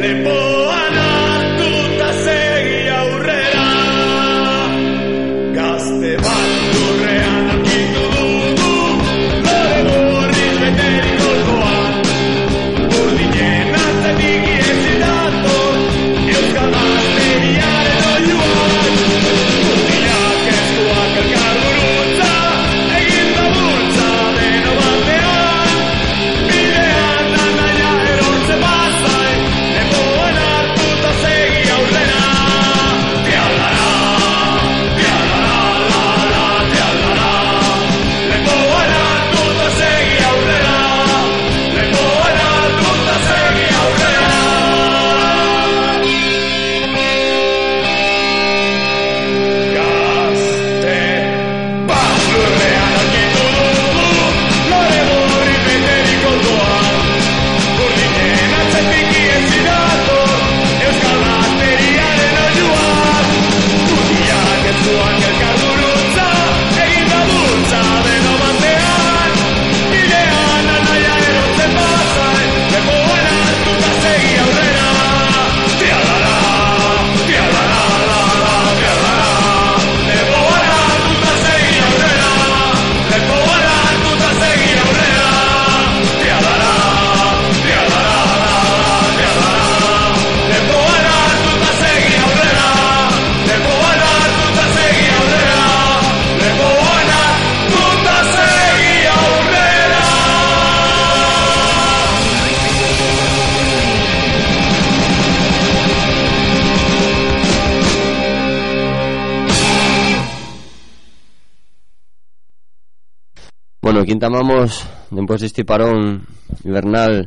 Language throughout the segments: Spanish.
Bueno, quintamamos después de este parón invernal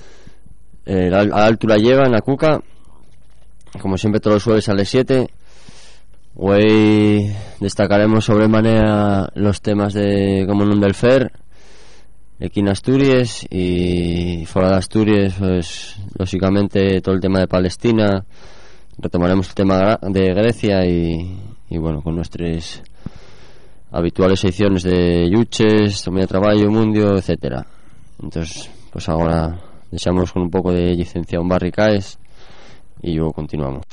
a altura lleva en la Cuca, como siempre todos los jueves a las 7. Hoy destacaremos sobremanera los temas de Común del Fer aquí en Asturias, y fuera de Asturias pues lógicamente todo el tema de Palestina. Retomaremos el tema de Grecia y bueno, con nuestras habituales secciones de Yuches, Tomía Traballo, Mundio, etcétera. Entonces, pues ahora deixamos con un poco de licenciado Barricaes y luego continuamos.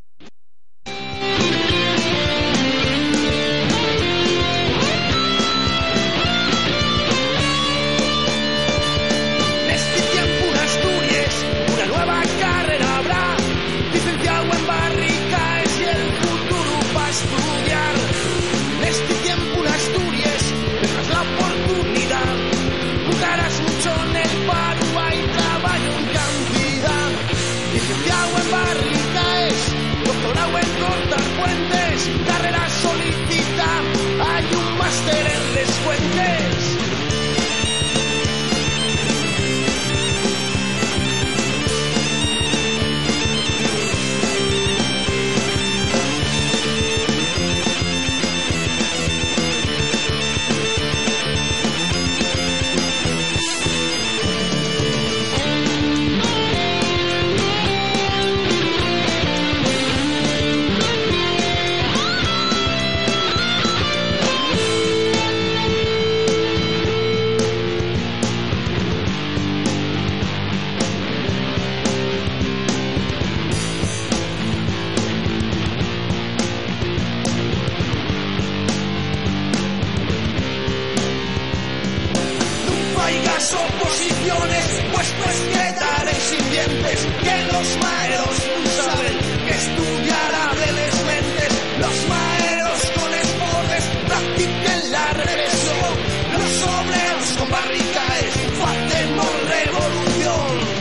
Oposiciones, pues quedaré sin dientes, que los maeros saben que estudiar habeles mentes, los maeros con esportes practiquen la represión, los obreros con Barricaes hacemos revolución.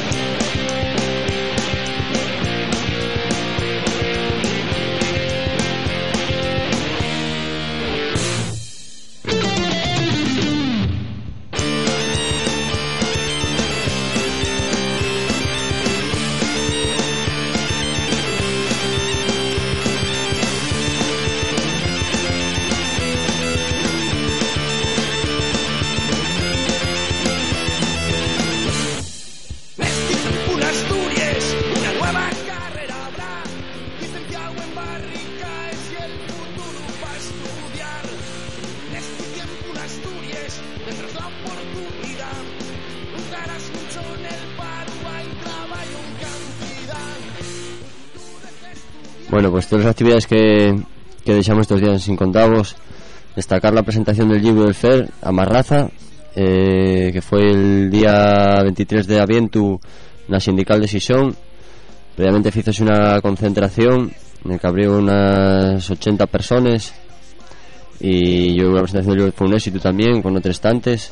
Bueno, pues todas las actividades que deixamos estos días sin contavos, destacar la presentación del libro del FER a Marraza, que fue el día 23 de avientu na sindical de Xixón. Previamente fízose una concentración en el que abrió unas 80 personas y yo la presentación del libro fue un éxito también, con otros estantes.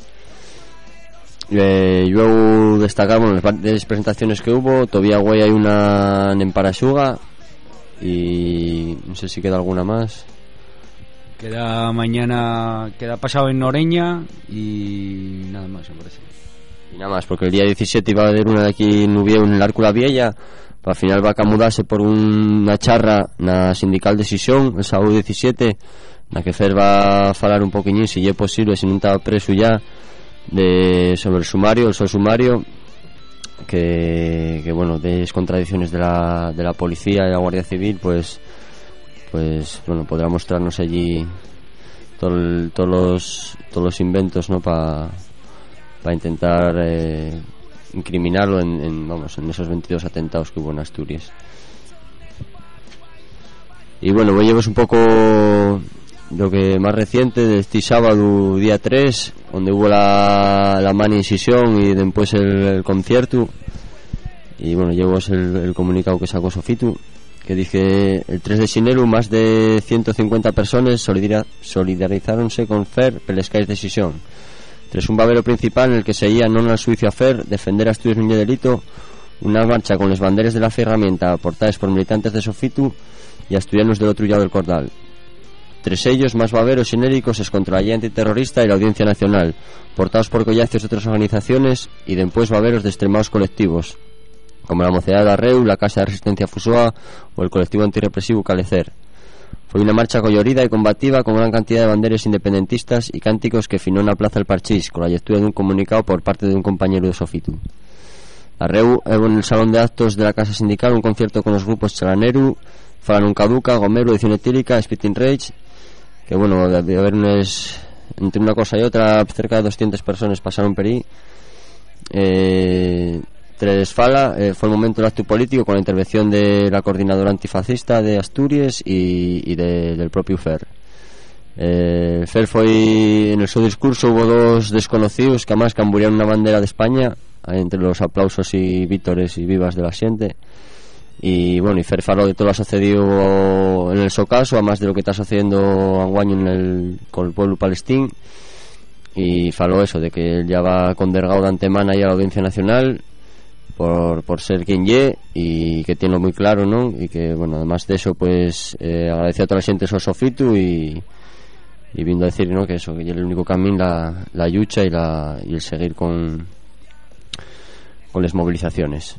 Luego destacar, bueno, las presentaciones que hubo, todavía güey hay una en Paraxuga y no sé si queda alguna más. Queda mañana, queda pasado en Noreña y nada más, me parece. Y nada más, porque el día 17 iba a haber una de aquí en Ubieu, en el Árcula Vieja. Al final va a camudarse por una charra na sindical de Xixón el sábado 17, na que Fer va a falar un poquillín, si é posible, si non está preso ya, sobre el sumario, el sol sumario, que bueno, de contradicciones de la policía y la Guardia Civil, pues bueno, podrá mostrarnos allí todos los inventos, ¿no? Para intentar incriminarlo en esos 22 atentados que hubo en Asturias. Y bueno, voy a llevaros un poco lo que más reciente de este sábado día 3, donde hubo la mani en Xixón y después el concierto. Y bueno, llevos el comunicado que sacó Sofitu, que dice: el 3 de xinero más de 150 personas solidarizáronse con Fer pelescais de Xixón. Tras un babero principal en el que seguía non al suicio a Fer, defender a Asturias non lle delito, una marcha con las banderas de la ferramenta portadas por militantes de Sofitu y asturianos del otro lado del Cordal. Tres ellos, más baberos genéricos, es contra la ley antiterrorista y la Audiencia Nacional, portados por collacios de otras organizaciones y después baberos de extremados colectivos, como la Mocedad de Arreu, la Casa de Resistencia Fusoa o el colectivo antirrepresivo Calecer. Fue una marcha collorida y combativa con gran cantidad de banderas independentistas y cánticos que finó en la Plaza del Parchís, con la lectura de un comunicado por parte de un compañero de Sofitu. Arreu hubo en el salón de actos de la Casa Sindical un concierto con los grupos Chalaneru, Falan Caduca, Gomero, Edición Etílica, Spitting Rage, que bueno, de haber entre una cosa y otra cerca de 200 personas pasaron por ahí. Tres Fala, fue el momento del acto político con la intervención de la coordinadora antifascista de Asturias y del propio Fer. Fer fue, en el su discurso hubo dos desconocidos que además camburiaron una bandera de España entre los aplausos y vítores y vivas de la xente. Y bueno, y Fer faló de todo lo que ha sucedido en el Socaso, además de lo que está sucediendo anguaño con el pueblo palestín, y faló eso, de que él ya va condergado de antemano ahí a la Audiencia Nacional por ser quien y que tiene muy claro, ¿no? Y que bueno, además de eso, pues agradeció a toda la gente su Sofitu y vino a decir, ¿no? Que eso, que es el único camino, la lucha y el seguir con las movilizaciones.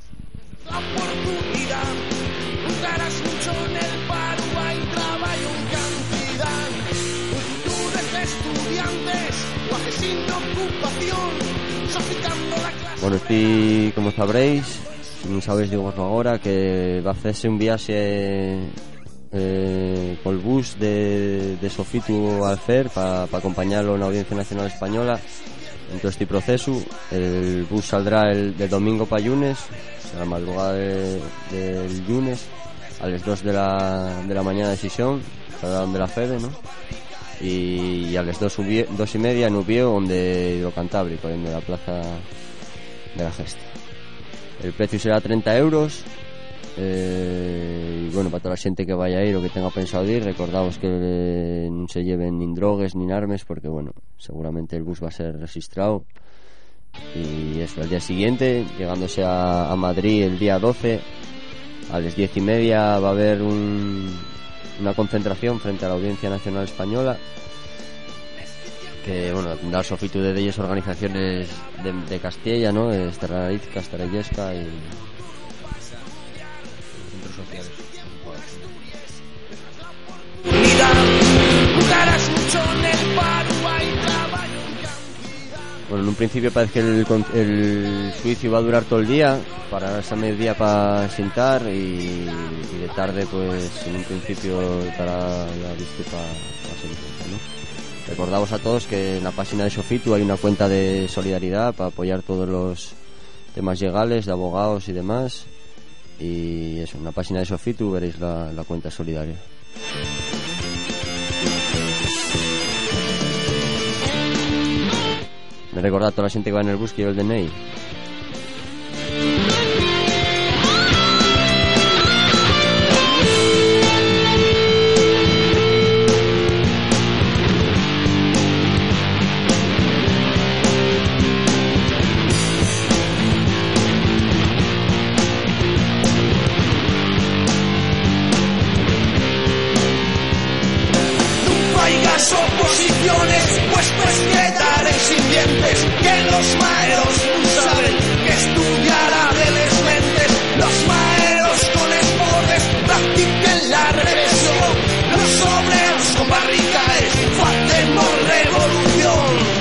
Bueno, estoy, como sabréis, si no sabéis digo ahora, que va a hacerse un viaje con el bus de Sofitu al Fer para acompañarlo en la Audiencia Nacional Española en todo este proceso. El bus saldrá del domingo para lunes, a la madrugada del lunes, a las 2 de la mañana de Xixón, de la Fede, ¿no? Y a las 2:30 en Ubieu, donde Hidrocantábrico, en la plaza de la Gesta. El precio será 30 euros. Y bueno, para toda la gente que vaya a ir o que tenga pensado ir, recordaos que no se lleven ni drogues ni armas, porque bueno, seguramente el bus va a ser registrado. Y eso, al día siguiente, llegándose a Madrid el día 12, a las 10:30 va a haber una concentración frente a la Audiencia Nacional Española, que bueno, tendrá Sofitu de ellas organizaciones de Castilla, ¿no? Esterrariz, Castarellesca y centros sociales. Bueno, en un principio parece que el juicio va a durar todo el día, para ese mediodía para sentar y de tarde pues en un principio estará ya visto para sentencia, ¿no? Recordamos a todos que en la página de Sofitu hay una cuenta de solidaridad para apoyar todos los temas legales de abogados y demás, y eso, en la página de Sofitu veréis la cuenta solidaria. Me recordad a toda la gente que va en el bus que lleva el DNI. Oposiciones, pues quedaré sin dientes, que los maeros no saben que estudiar a les mentes, los maeros con esporres practiquen la represión, los obreros con barricaes hacemos revolución.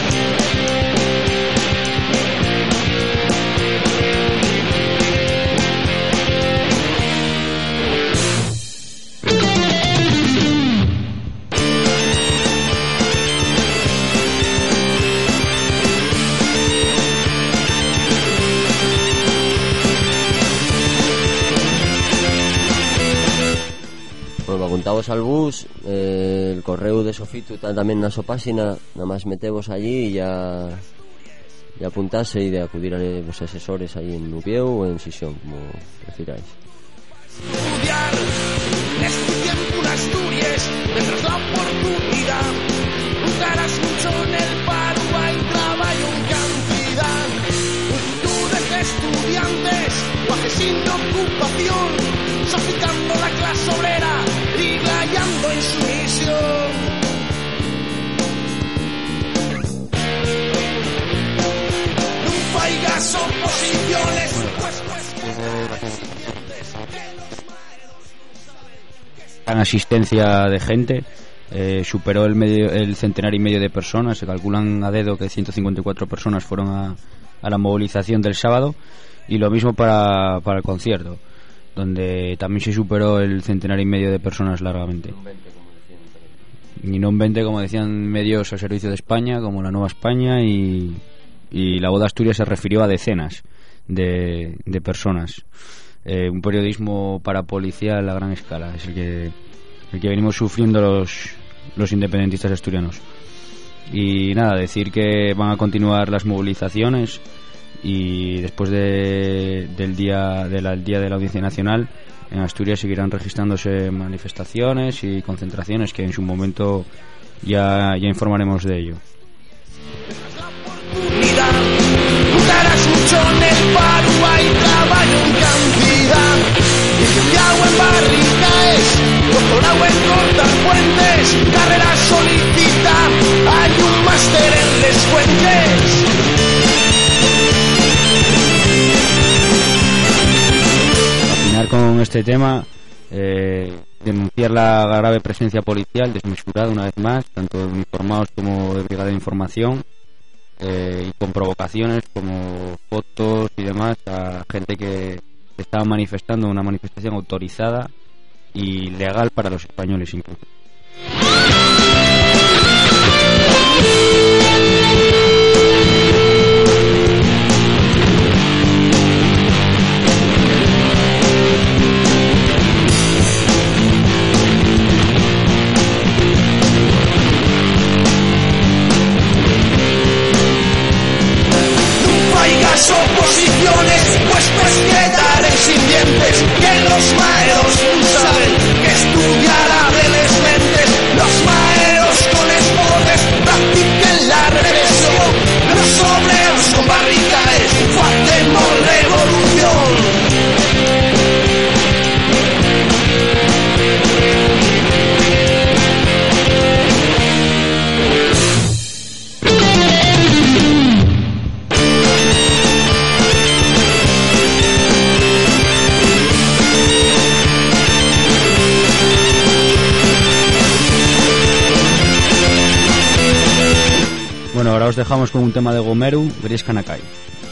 Apuntavos al bus, el correo de Sofitu está también en la su página, nada más metevos allí y ya apuntase y de acudir a los asesores ahí en Nubieu o en Sisión, como prefiráis. Estudiar, este tiempo en Asturias, tendrás la oportunidad, buscarás mucho en el paro, hay trabajo en cantidad, multitudes de estudiantes, guajes sin ocupación, sofocando la clase obrera y rayando en su misión. Nunca haigas oposiciones, gran asistencia de gente, superó el centenar y medio de personas. Se calculan a dedo que 154 personas fueron a la movilización del sábado, y lo mismo para el concierto, donde también se superó el centenar y medio de personas largamente. Y no un 20 como decían medios al servicio de España, como La Nueva España, y La Voz de Asturias se refirió a decenas de personas. Un periodismo parapolicial a gran escala es el que venimos sufriendo los independentistas asturianos. Y nada, decir que van a continuar las movilizaciones, y después del día de la Audiencia Nacional en Asturias seguirán registrándose manifestaciones y concentraciones, que en su momento ya informaremos de ello. Buscarás mucho en el paro, hay trabajo en cantidad, licenciado en barricaes, doctorado en cortar puentes, carrera solicita, hay un máster en Les Fuentes. Con este tema, denunciar la grave presencia policial desmesurada una vez más, tanto de uniformados como de brigada de información, y con provocaciones como fotos y demás a gente que estaba manifestando una manifestación autorizada y legal para los españoles incluso. Oposiciones, pues quedaré sin dientes, que los maeros no saben que estudiar a les mentes, los maeros con esporres practiquen la represión, los obreros con barricaes hacemos revolución. Bueno, ahora os dejamos con un tema de Gomeru, Gris Canakai.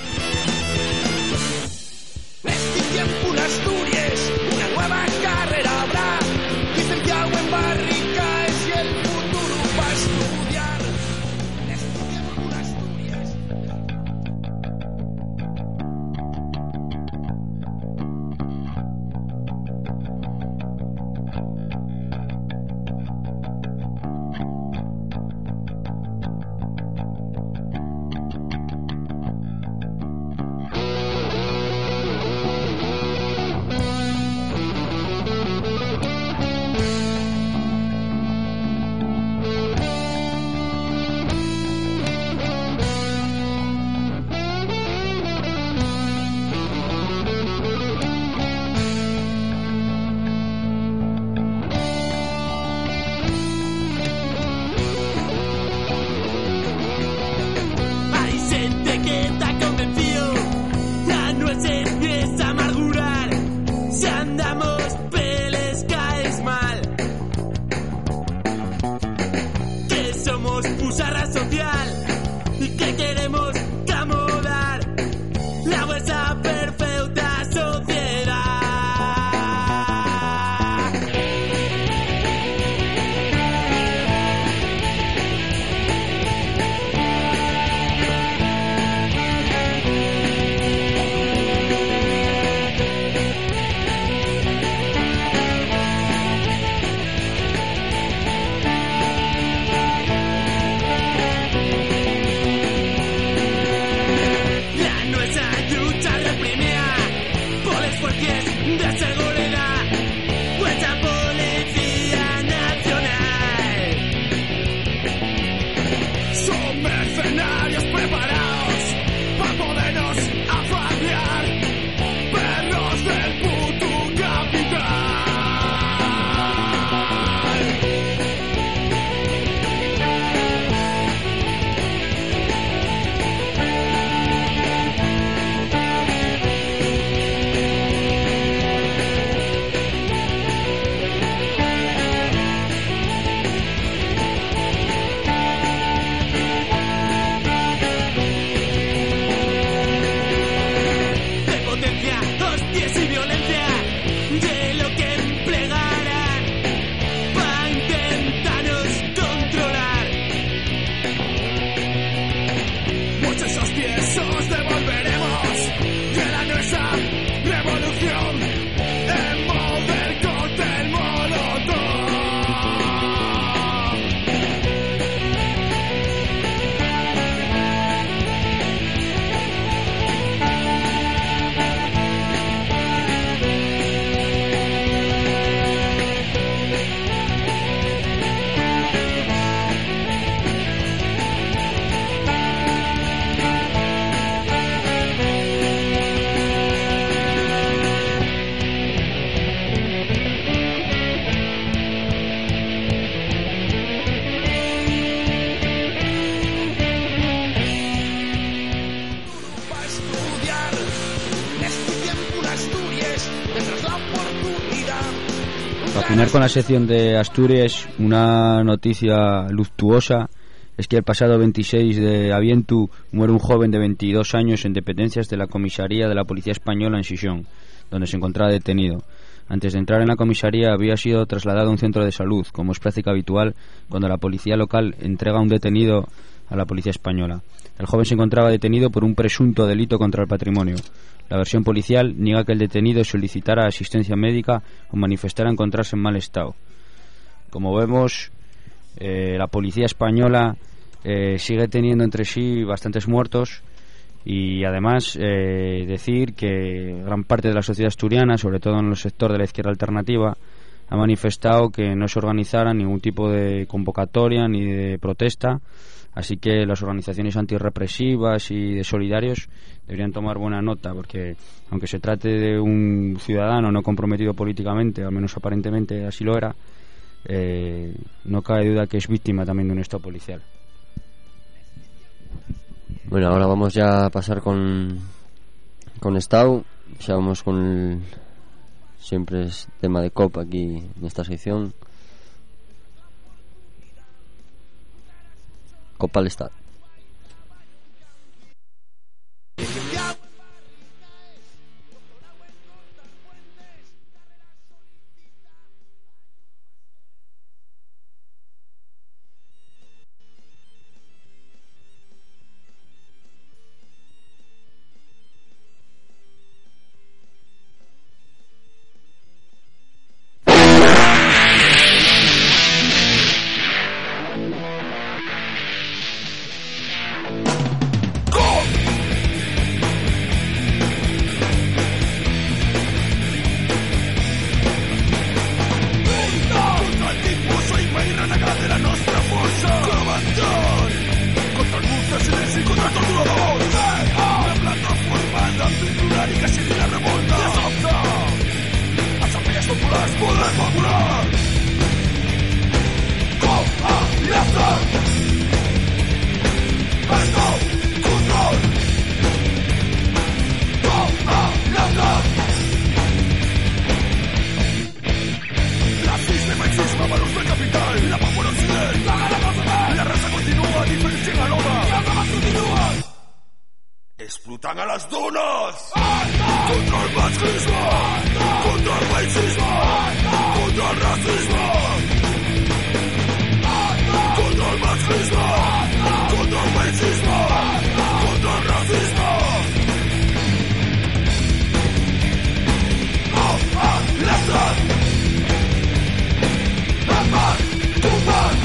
Este tiempo en Asturias, una nueva carrera habrá, licenciado en barricaes y el futuro va a estudiar. Este tiempo en Asturias. Si andamos peles caes mal. Que somos pusarra social y que queremos camudar la vuestra perfecta sociedad. De seguridad, vuestra Policía Nacional. Son mercenarios preparados para podernos afabiar, perros del puto capital. Para terminar con la sección de Asturias, una noticia luctuosa es que el pasado 26 de Avientu muere un joven de 22 años en dependencias de la comisaría de la Policía Española en Xixón, donde se encontraba detenido. Antes de entrar en la comisaría había sido trasladado a un centro de salud, como es práctica habitual cuando la policía local entrega a un detenido a la Policía Española. El joven se encontraba detenido por un presunto delito contra el patrimonio. La versión policial niega que el detenido solicitara asistencia médica o manifestara encontrarse en mal estado. Como vemos, la Policía Española sigue teniendo entre sí bastantes muertos y además decir que gran parte de la sociedad asturiana, sobre todo en el sector de la izquierda alternativa, ha manifestado que no se organizara ningún tipo de convocatoria ni de protesta. Así que las organizaciones antirrepresivas y de solidarios deberían tomar buena nota, porque aunque se trate de un ciudadano no comprometido políticamente, al menos aparentemente así lo era, no cabe duda que es víctima también de un estado policial. Bueno, ahora vamos ya a pasar con Estado. Ya vamos con el, siempre es tema de COP aquí en esta sección. Copa al Estado. ¡Entran a las dunas! ¡Contra el machismo! ¡Contra el racismo! ¡Contra el racismo! ¡Contra el machismo! ¡Contra el racismo! ¡Contra el racismo! ¡Left hand! Batman! Tupac!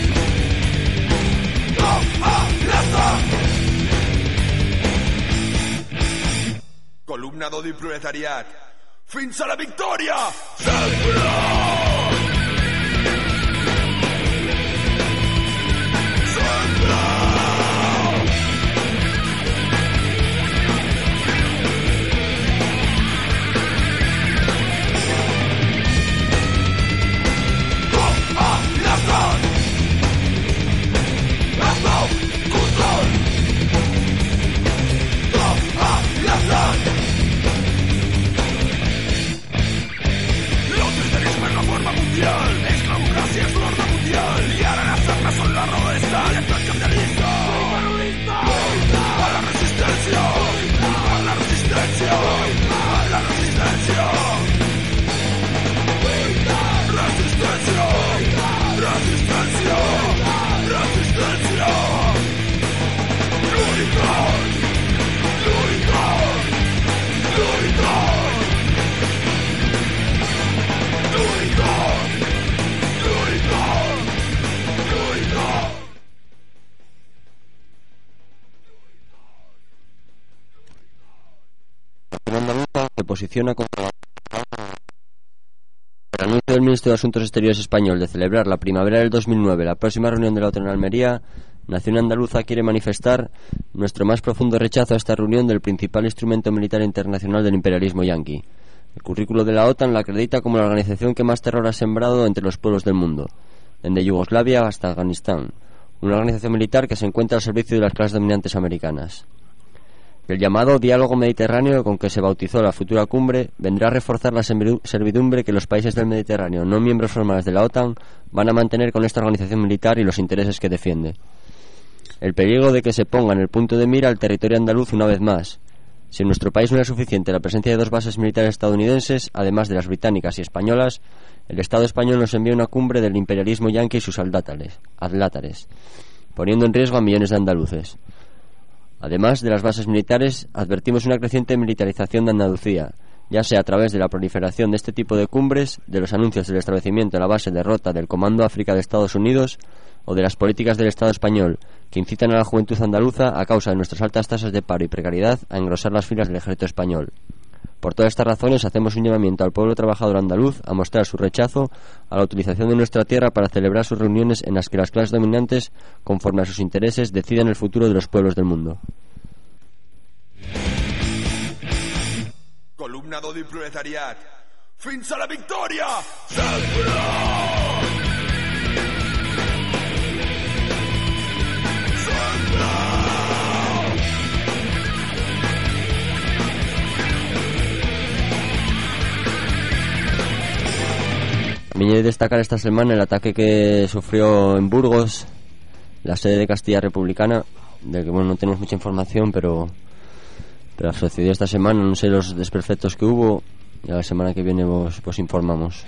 Left hand! Columna d'odi proletariat. Fins a la victòria! Sempre! Esclavocracia es l'ordre mundial i ara les armes són la raó d'estar i el capitalista. A la resistència! A la resistència! A la resistència! Resistència! Resistència! Resistència! Lluitar! Lluitar! Lluitar! Andaluza se posiciona contra el anuncio del ministro de Asuntos Exteriores español de celebrar la primavera del 2009 la próxima reunión de la OTAN en Almería. Nación Andaluza quiere manifestar nuestro más profundo rechazo a esta reunión del principal instrumento militar internacional del imperialismo yanqui. El currículo de la OTAN la acredita como la organización que más terror ha sembrado entre los pueblos del mundo, desde Yugoslavia hasta Afganistán, una organización militar que se encuentra al servicio de las clases dominantes americanas. El llamado diálogo mediterráneo con que se bautizó la futura cumbre vendrá a reforzar la servidumbre que los países del Mediterráneo, no miembros formales de la OTAN, van a mantener con esta organización militar y los intereses que defiende. El peligro de que se ponga en el punto de mira el territorio andaluz una vez más. Si en nuestro país no era suficiente la presencia de 2 bases militares estadounidenses, además de las británicas y españolas, el Estado español nos envía una cumbre del imperialismo yanqui y sus adlátares, poniendo en riesgo a millones de andaluces. Además de las bases militares, advertimos una creciente militarización de Andalucía, ya sea a través de la proliferación de este tipo de cumbres, de los anuncios del establecimiento de la base de Rota del Comando África de Estados Unidos, o de las políticas del Estado español, que incitan a la juventud andaluza, a causa de nuestras altas tasas de paro y precariedad, a engrosar las filas del ejército español. Por todas estas razones, hacemos un llamamiento al pueblo trabajador andaluz a mostrar su rechazo a la utilización de nuestra tierra para celebrar sus reuniones en las que las clases dominantes, conforme a sus intereses, deciden el futuro de los pueblos del mundo. Columna d'odi proletariat. Fins a la victòria! Sempre! También hay que destacar esta semana el ataque que sufrió en Burgos, la sede de Castilla Republicana, del que no tenemos mucha información, pero sucedió esta semana. No sé los desperfectos que hubo, y a la semana que viene pues informamos.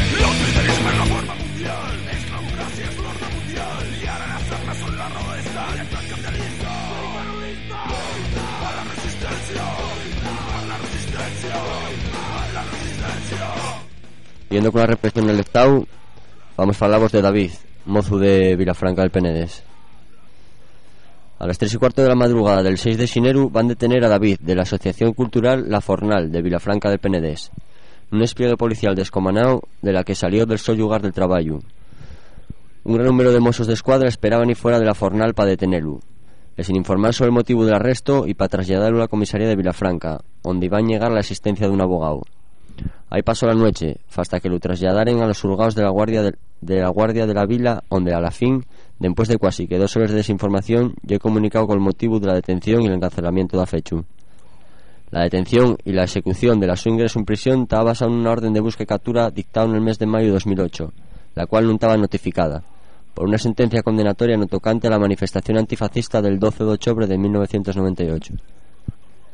Siguiendo con la represión del Estado, vamos a hablar de David, mozo de Vilafranca del Penedés. A las 3:15 de la madrugada del 6 de xineru van detener a David, de la Asociación Cultural La Fornal, de Vilafranca del Penedés, un despliegue policial descomanado de la que salió del seu lugar del traballo. Un gran número de mozos de escuadra esperaban y fuera de la Fornal para detenerlo, sin informar sobre el motivo del arresto y para trasladarlo a la comisaría de Vilafranca, donde iban a llegar la asistencia de un abogado. Ahí pasó la noche, hasta que lo trasladaren a los juzgados de la guardia de la vila, donde a la fin, después de casi que 2 horas de desinformación, yo he comunicado con el motivo de la detención y el encarcelamiento de fechu. La detención y la ejecución de su ingreso en prisión estaba basada en una orden de búsqueda y captura dictada en el mes de mayo de 2008, la cual no estaba notificada, por una sentencia condenatoria no tocante a la manifestación antifascista del 12 de octubre de 1998.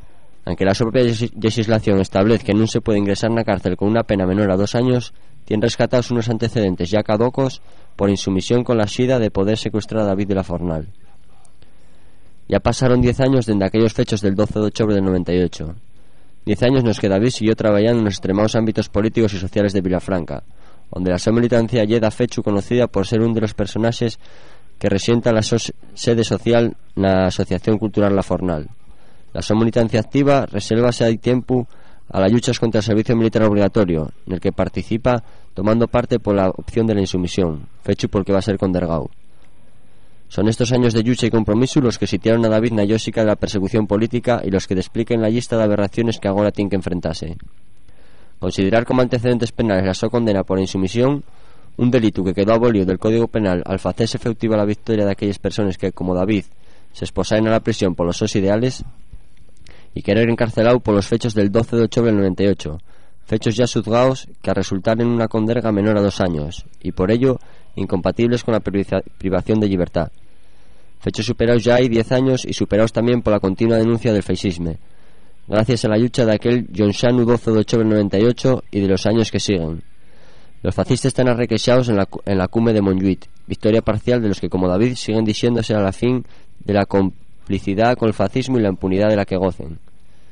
Aunque la propia legislación establece que non se puede ingresar na cárcel con unha pena menor a 2 años, tienen rescatados unos antecedentes ya caducos por insumisión con la xida de poder secuestrar a David de la Fornal. Ya pasaron 10 años dende aquellos fechos del 12 de octubre del 98. 10 años nos que David siguió traballando nos extremados ámbitos políticos y sociales de Vilafranca, onde a súa militancia lle da fechu conocida por ser un de los personaxes que resienta la sede social na Asociación Cultural La Fornal. La súa militancia activa resérvase hai tempo a las luchas contra el servicio militar obligatorio, en el que participa tomando parte por la opción de la insumisión, fecho porque va a ser condergado. Son estos años de lucha y compromiso los que sitiaron a David na lógica de la persecución política y los que despliquen la lista de aberraciones que agora tiene que enfrentarse. Considerar como antecedentes penales la súa condena por insumisión, un delito que quedó abolido del Código Penal al facerse efectiva la victoria de aquellas personas que, como David, se esposaren a la prisión por los sus ideales, y querer encarcelado por los fechos del 12 de octubre del 98, fechos ya juzgados que a resultar en una conderga menor a 2 años, y por ello incompatibles con la privación de libertad. Fechos superados ya hay 10 años y superados también por la continua denuncia del feixisme, gracias a la lucha de aquel Jonxanu 12 de octubre del 98 y de los años que siguen. Los fascistas están arrequexados en la cume de Montjuïc, victoria parcial de los que, como David, siguen diciéndose a la fin de la complicidad con el fascismo y la impunidad de la que gocen.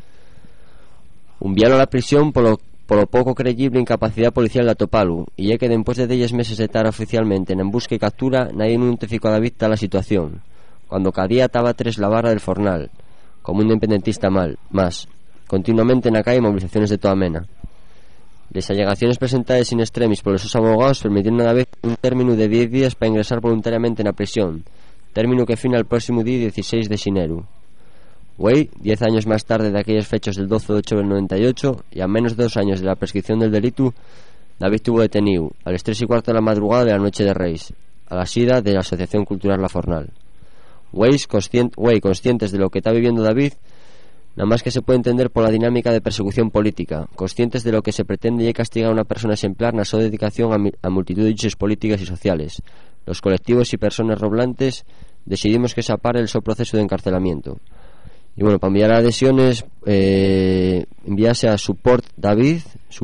Enviaron a la prisión por lo poco creíble incapacidad policial de Atopalu, y ya que después de 10 meses de estar oficialmente en busca y captura, nadie notificó a David tal la situación, cuando cada día estaba tras la barra del Fornal, como un independentista más, continuamente en la calle movilizaciones de toda mena. Las allegaciones presentadas in extremis por los abogados permitieron a David un término de 10 días para ingresar voluntariamente en la prisión, término que fina el próximo día 16 de xinero. Güey, 10 años más tarde de aquellos fechos del 12 de octubre del 98 y a menos de 2 años de la prescripción del delito, David estuvo detenido a las 3:15 de la madrugada de la noche de Reis, a la sida de la Asociación Cultural La Fornal. Conscientes de lo que está viviendo David, nada más que se puede entender por la dinámica de persecución política, conscientes de lo que se pretende y castigar a una persona exemplar na súa dedicación a multitud de luchas políticas y sociales. Los colectivos y personas roblantes decidimos que se apare el proceso de encarcelamiento. Y bueno, para enviar adhesiones, envíase a support David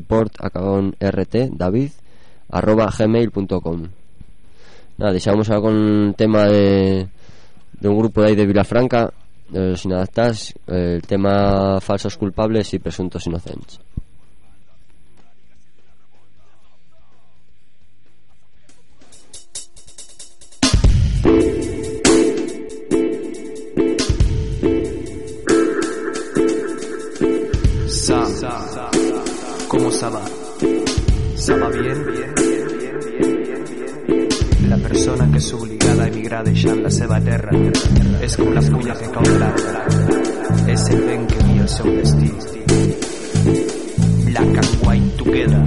@gmail.com. Nada, deixamos ahora con un tema de un grupo de ahí de Vilafranca, de los inadaptados, el tema falsos culpables y presuntos inocentes. ¿Cómo ça va? ¿Ça va bien? La persona que és obligada a emigrar deixant la seva terra és com la fulla que cau de l'arbre, és el vent que guia el seu destí. Black and white together.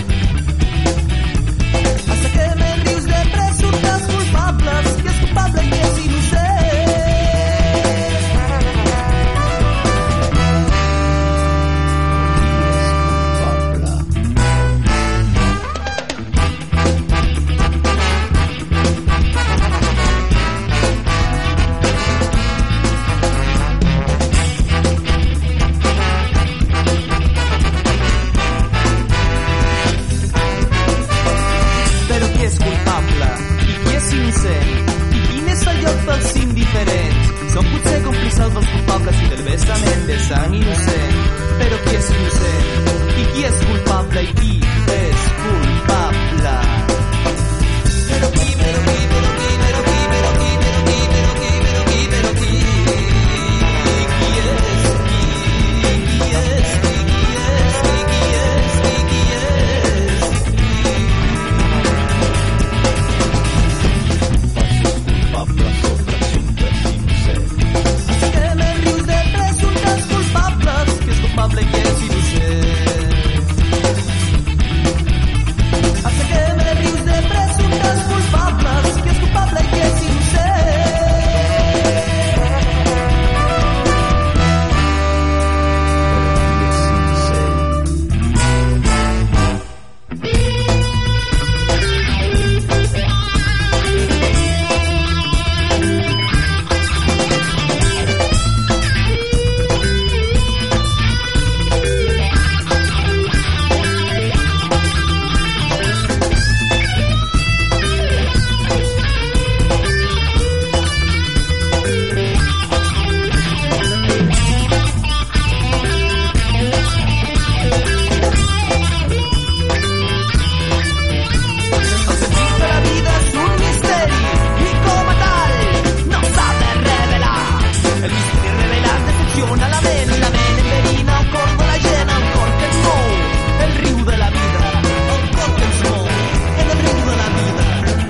Culpables, que es culpable. funciona la ment enverina, el cor de la gent, el cor que ens mou, el riu de la vida, el cor que ens mou, en el riu de la vida.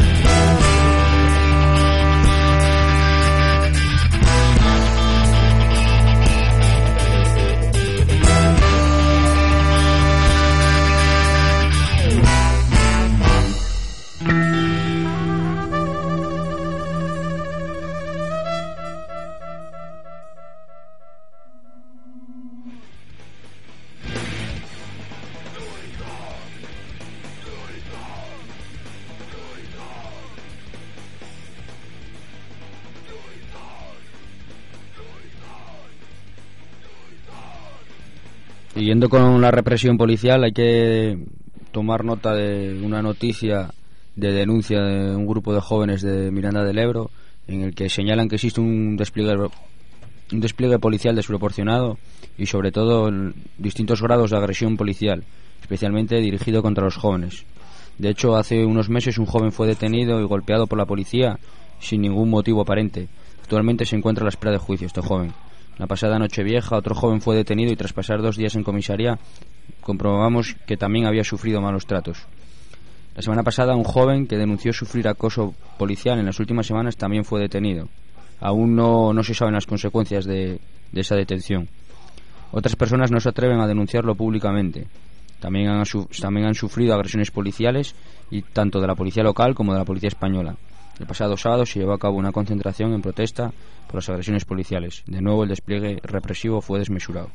Siguiendo con la represión policial, hay que tomar nota de una noticia de denuncia de un grupo de jóvenes de Miranda del Ebro, en el que señalan que existe un despliegue policial desproporcionado y sobre todo en distintos grados de agresión policial, especialmente dirigido contra los jóvenes. De hecho, hace unos meses un joven fue detenido y golpeado por la policía sin ningún motivo aparente. Actualmente se encuentra a la espera de juicio este joven. La pasada Nochevieja otro joven fue detenido y tras pasar 2 días en comisaría comprobamos que también había sufrido malos tratos. La semana pasada un joven que denunció sufrir acoso policial en las últimas semanas también fue detenido. Aún no se saben las consecuencias de esa detención. Otras personas no se atreven a denunciarlo públicamente. También han sufrido agresiones policiales, y tanto de la policía local como de la policía española. El pasado sábado se llevó a cabo una concentración en protesta por las agresiones policiales. De nuevo el despliegue represivo fue desmesurado.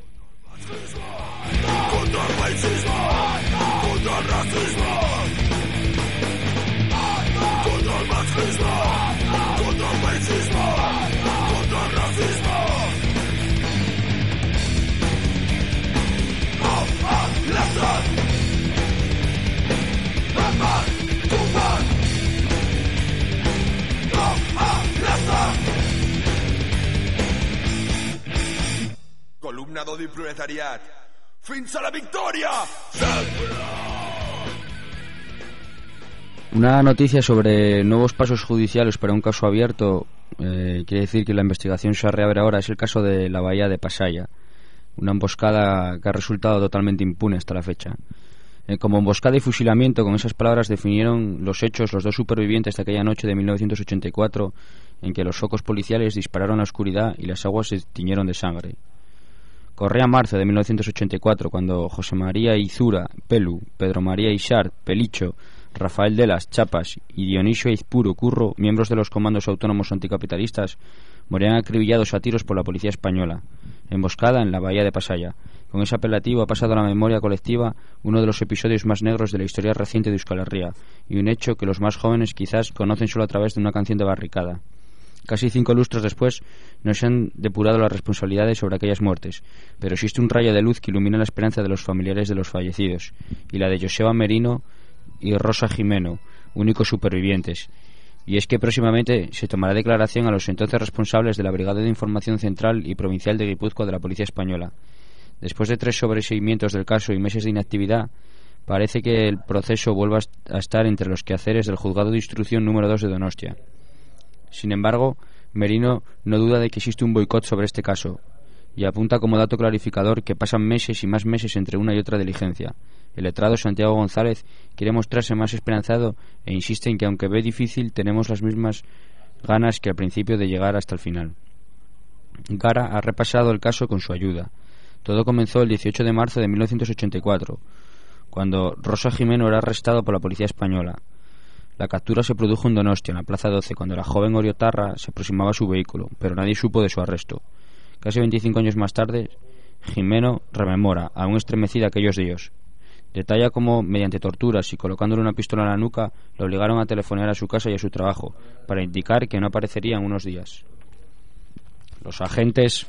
Columna d'odi proletariat. Fins a la victòria! Una noticia sobre nuevos pasos judiciales para un caso abierto, quiere decir que la investigación se reabre ahora. Es el caso de la bahía de Pasaya, una emboscada que ha resultado totalmente impune hasta la fecha. Como emboscada y fusilamiento, con esas palabras definieron los hechos los 2 supervivientes de aquella noche de 1984 en que los focos policiales dispararon a la oscuridad y las aguas se tiñeron de sangre. Corría marzo de 1984 cuando José María Izura, Pelu, Pedro María Ixart, Pelicho, Rafael Delas, Chapas y Dionisio Izpuru Curro, miembros de los comandos autónomos anticapitalistas, morían acribillados a tiros por la policía española, emboscada en la bahía de Pasaya. Con ese apelativo ha pasado a la memoria colectiva uno de los episodios más negros de la historia reciente de Euskal Herria, y un hecho que los más jóvenes quizás conocen solo a través de una canción de Barricada. Casi 5 lustros después no se han depurado las responsabilidades sobre aquellas muertes, pero existe un rayo de luz que ilumina la esperanza de los familiares de los fallecidos, y la de Joseba Merino y Rosa Jimeno, únicos supervivientes. Y es que próximamente se tomará declaración a los entonces responsables de la Brigada de Información Central y Provincial de Guipúzcoa de la Policía Española. Después de 3 sobreseimientos del caso y meses de inactividad, parece que el proceso vuelve a estar entre los quehaceres del Juzgado de Instrucción número 2 de Donostia. Sin embargo, Merino no duda de que existe un boicot sobre este caso y apunta como dato clarificador que pasan meses y más meses entre una y otra diligencia. El letrado Santiago González quiere mostrarse más esperanzado e insiste en que aunque ve difícil tenemos las mismas ganas que al principio de llegar hasta el final. Gara ha repasado el caso con su ayuda. Todo comenzó el 18 de marzo de 1984, cuando Rosa Jimeno era arrestado por la policía española. La captura se produjo en Donostia, en la Plaza 12, cuando la joven Oriotarra se aproximaba a su vehículo, pero nadie supo de su arresto. Casi 25 años más tarde, Jimeno rememora, aún estremecida, aquellos días. Detalla cómo, mediante torturas y colocándole una pistola en la nuca, le obligaron a telefonear a su casa y a su trabajo, para indicar que no aparecería en unos días. Los agentes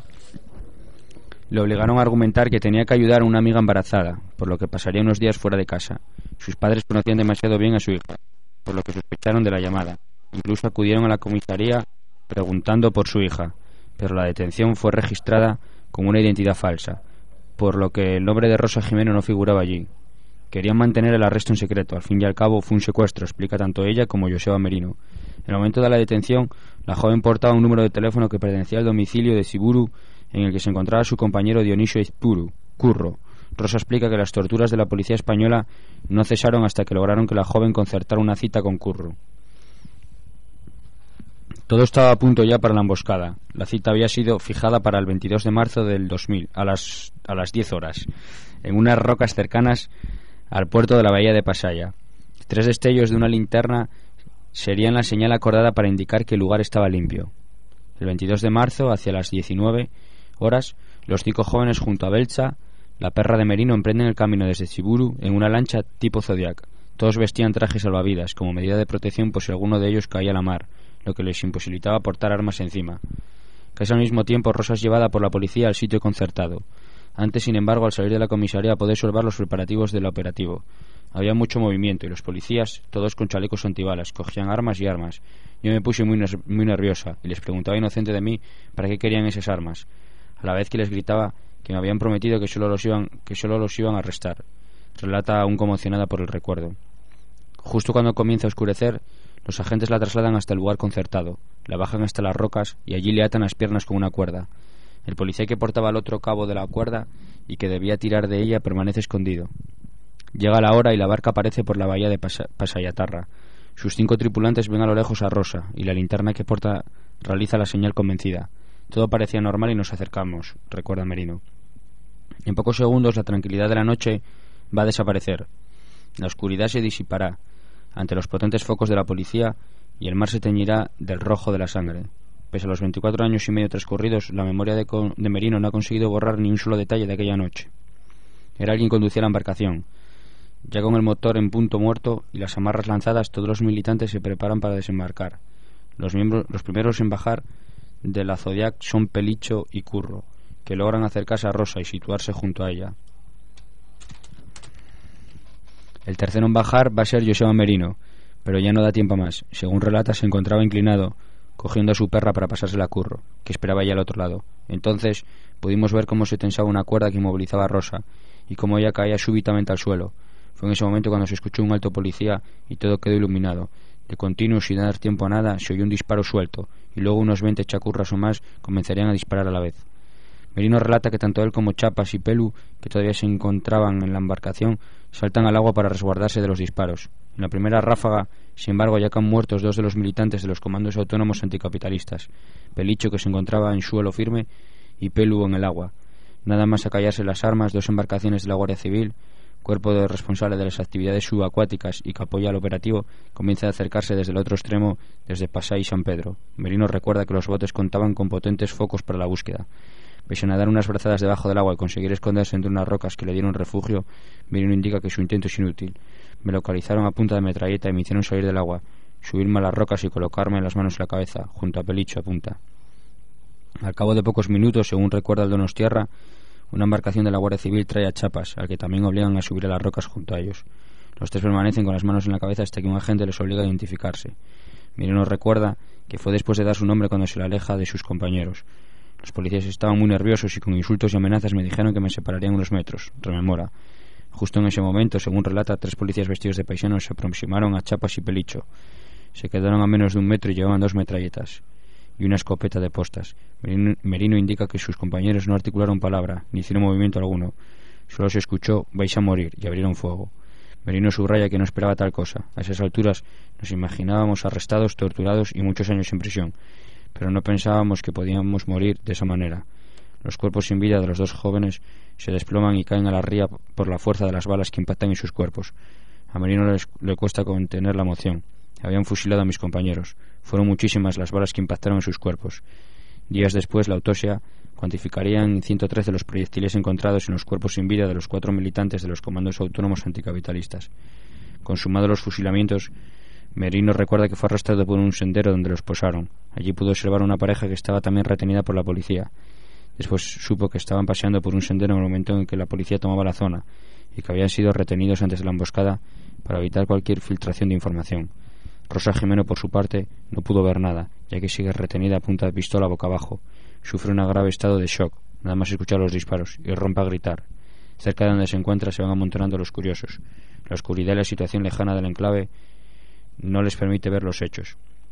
le obligaron a argumentar que tenía que ayudar a una amiga embarazada, por lo que pasaría unos días fuera de casa. Sus padres conocían demasiado bien a su hija, por lo que sospecharon de la llamada. Incluso acudieron a la comisaría preguntando por su hija, pero la detención fue registrada con una identidad falsa, por lo que el nombre de Rosa Jimeno no figuraba allí. Querían mantener el arresto en secreto. Al fin y al cabo fue un secuestro, explica tanto ella como Joseba Merino. En el momento de la detención, la joven portaba un número de teléfono que pertenecía al domicilio de Siburu en el que se encontraba su compañero Dionisio Izpuru, Curro. Rosa explica que las torturas de la policía española no cesaron hasta que lograron que la joven concertara una cita con Curro. Todo estaba a punto ya para la emboscada. La cita había sido fijada para el 22 de marzo del 2000, a las 10 horas, en unas rocas cercanas al puerto de la bahía de Pasaya. 3 destellos de una linterna serían la señal acordada para indicar que el lugar estaba limpio. El 22 de marzo, hacia las 19 horas, los 5 jóvenes junto a Belcha, la perra de Merino, emprenden el camino desde Chiburu en una lancha tipo Zodiac. Todos vestían trajes salvavidas, como medida de protección por si alguno de ellos caía a la mar, lo que les imposibilitaba portar armas encima. Casi al mismo tiempo, Rosa es llevada por la policía al sitio concertado. Antes, sin embargo, al salir de la comisaría podía observar los preparativos del operativo. Había mucho movimiento y los policías, todos con chalecos antibalas, cogían armas y armas. Yo me puse muy nerviosa y les preguntaba inocente de mí para qué querían esas armas, a la vez que les gritaba que me habían prometido que solo los iban a arrestar. Relata aún conmocionada por el recuerdo. Justo cuando comienza a oscurecer, los agentes la trasladan hasta el lugar concertado, la bajan hasta las rocas y allí le atan las piernas con una cuerda. El policía que portaba el otro cabo de la cuerda y que debía tirar de ella permanece escondido. Llega la hora y la barca aparece por la bahía de Pasayatarra. Sus 5 tripulantes ven a lo lejos a Rosa y la linterna que porta realiza la señal convencida. Todo parecía normal y nos acercamos, recuerda Merino. En pocos segundos la tranquilidad de la noche va a desaparecer. La oscuridad se disipará ante los potentes focos de la policía y el mar se teñirá del rojo de la sangre. Pese a los 24 años y medio transcurridos, la memoria de Merino no ha conseguido borrar ni un solo detalle de aquella noche. Era alguien que conducía la embarcación. Ya con el motor en punto muerto y las amarras lanzadas, todos los militantes se preparan para desembarcar. Los primeros en bajar de la Zodiac son Pelicho y Curro, que logran acercarse a Rosa y situarse junto a ella. El tercero en bajar va a ser Joseba Merino, pero ya no da tiempo más. Según relata, se encontraba inclinado, cogiendo a su perra para pasársela a Curro, que esperaba ya al otro lado. Entonces pudimos ver cómo se tensaba una cuerda que inmovilizaba a Rosa y cómo ella caía súbitamente al suelo. Fue en ese momento cuando se escuchó un alto policía y todo quedó iluminado. De continuo, sin dar tiempo a nada, se oyó un disparo suelto, y luego unos 20 chacurras o más comenzarían a disparar a la vez. Merino relata que tanto él como Chapas y Pelu, que todavía se encontraban en la embarcación, saltan al agua para resguardarse de los disparos. En la primera ráfaga, sin embargo, ya caen muertos 2 de los militantes de los comandos autónomos anticapitalistas, Pelicho, que se encontraba en suelo firme, y Pelu en el agua. Nada más acallarse las armas, 2 embarcaciones de la Guardia Civil, cuerpo responsable de las actividades subacuáticas y que apoya al operativo, comienza a acercarse desde el otro extremo, desde Pasay y San Pedro. Merino recuerda que los botes contaban con potentes focos para la búsqueda. Pese a nadar unas brazadas debajo del agua y conseguir esconderse entre unas rocas que le dieron refugio, Merino indica que su intento es inútil. Me localizaron a punta de metralleta y me hicieron salir del agua, subirme a las rocas y colocarme las manos en la cabeza, junto a Pelicho, apunta. Al cabo de pocos minutos, según recuerda el Donostiarra, una embarcación de la Guardia Civil trae a Chapas, al que también obligan a subir a las rocas junto a ellos. Los 3 permanecen con las manos en la cabeza hasta que un agente les obliga a identificarse. Merino recuerda que fue después de dar su nombre cuando se le aleja de sus compañeros. Los policías estaban muy nerviosos y con insultos y amenazas me dijeron que me separarían unos metros, rememora. Justo en ese momento, según relata, 3 policías vestidos de paisanos se aproximaron a Chapas y Pelicho. Se quedaron a menos de 1 metro y llevaban 2 metralletas y una escopeta de postas. Merino indica que sus compañeros no articularon palabra, ni hicieron movimiento alguno. Solo se escuchó: vais a morir, y abrieron fuego. Merino subraya que no esperaba tal cosa. A esas alturas nos imaginábamos arrestados, torturados y muchos años en prisión, pero no pensábamos que podíamos morir de esa manera. Los cuerpos sin vida de los 2 jóvenes se desploman y caen a la ría por la fuerza de las balas que impactan en sus cuerpos. A Merino le cuesta contener la emoción. Habían fusilado a mis compañeros. Fueron muchísimas las balas que impactaron en sus cuerpos. Días después, la autopsia cuantificaría en 113 los proyectiles encontrados en los cuerpos sin vida de los 4 militantes de los comandos autónomos anticapitalistas. Consumados los fusilamientos, Merino recuerda que fue arrastrado por un sendero donde los posaron. Allí pudo observar una pareja que estaba también retenida por la policía. Después supo que estaban paseando por un sendero en el momento en que la policía tomaba la zona y que habían sido retenidos antes de la emboscada para evitar cualquier filtración de información. Rosa Jimeno, por su parte, no pudo ver nada, ya que sigue retenida a punta de pistola boca abajo. Sufre un grave estado de shock, nada más escuchar los disparos, y rompe a gritar. Cerca de donde se encuentra se van amontonando los curiosos. La oscuridad y la situación lejana del enclave no les permite ver los hechos.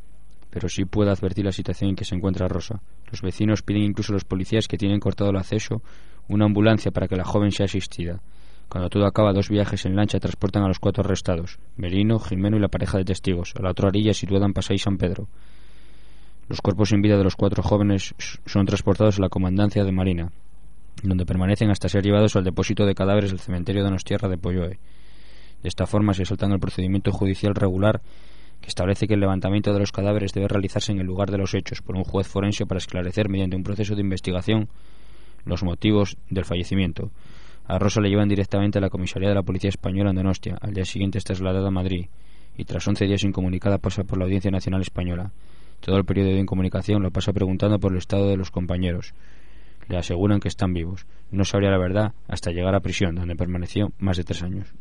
pero sí puede advertir la situación en que se encuentra Rosa. Los vecinos piden incluso a los policías que tienen cortado el acceso una ambulancia para que la joven sea asistida. Cuando todo acaba, 2 viajes en lancha transportan a los 4 arrestados, Merino, Jimeno y la pareja de testigos, a la otra orilla situada en Pasai San Pedro. Los cuerpos sin vida de los 4 jóvenes son transportados a la comandancia de Marina, donde permanecen hasta ser llevados al depósito de cadáveres del cementerio de Donostierra de Polloe. De esta forma se salta el procedimiento judicial regular que establece que el levantamiento de los cadáveres debe realizarse en el lugar de los hechos por un juez forense para esclarecer mediante un proceso de investigación los motivos del fallecimiento. A Rosa le llevan directamente a la comisaría de la Policía Española en Donostia. Al día siguiente es trasladada a Madrid y tras 11 días incomunicada pasa por la Audiencia Nacional Española. Todo el periodo de incomunicación lo pasa preguntando por el estado de los compañeros. Le aseguran que están vivos. No sabría la verdad hasta llegar a prisión, donde permaneció más de 3 años.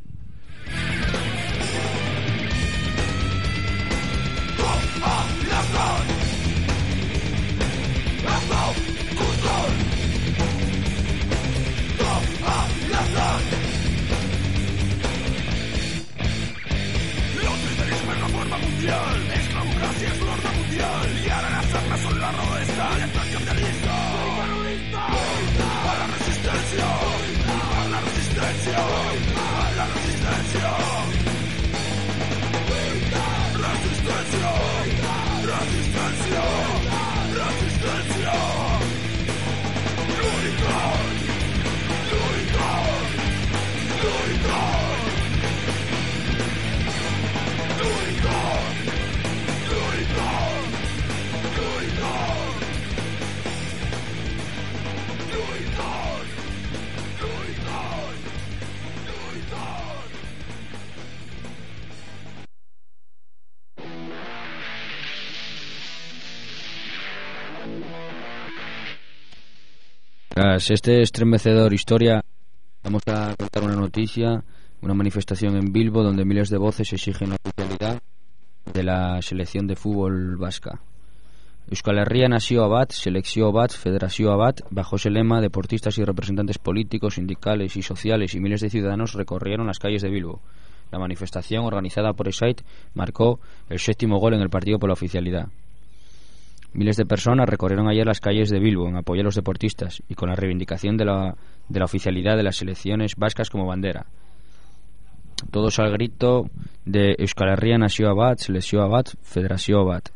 Tras este estremecedor historia, vamos a contar una noticia, una manifestación en Bilbo donde miles de voces exigen la oficialidad de la selección de fútbol vasca. Euskal Herria Nazio Bat, Selekzio Bat, Federazio Bat, bajo ese lema, deportistas y representantes políticos, sindicales y sociales y miles de ciudadanos recorrieron las calles de Bilbo. La manifestación, organizada por ESAIT, marcó el 7º gol en el partido por la oficialidad. Miles de personas recorrieron ayer las calles de Bilbo en apoyo a los deportistas y con la reivindicación de la oficialidad de las selecciones vascas como bandera. Todos al grito de Euskal Herria Nazio Bat, Selekzio Bat, Federazio Bat.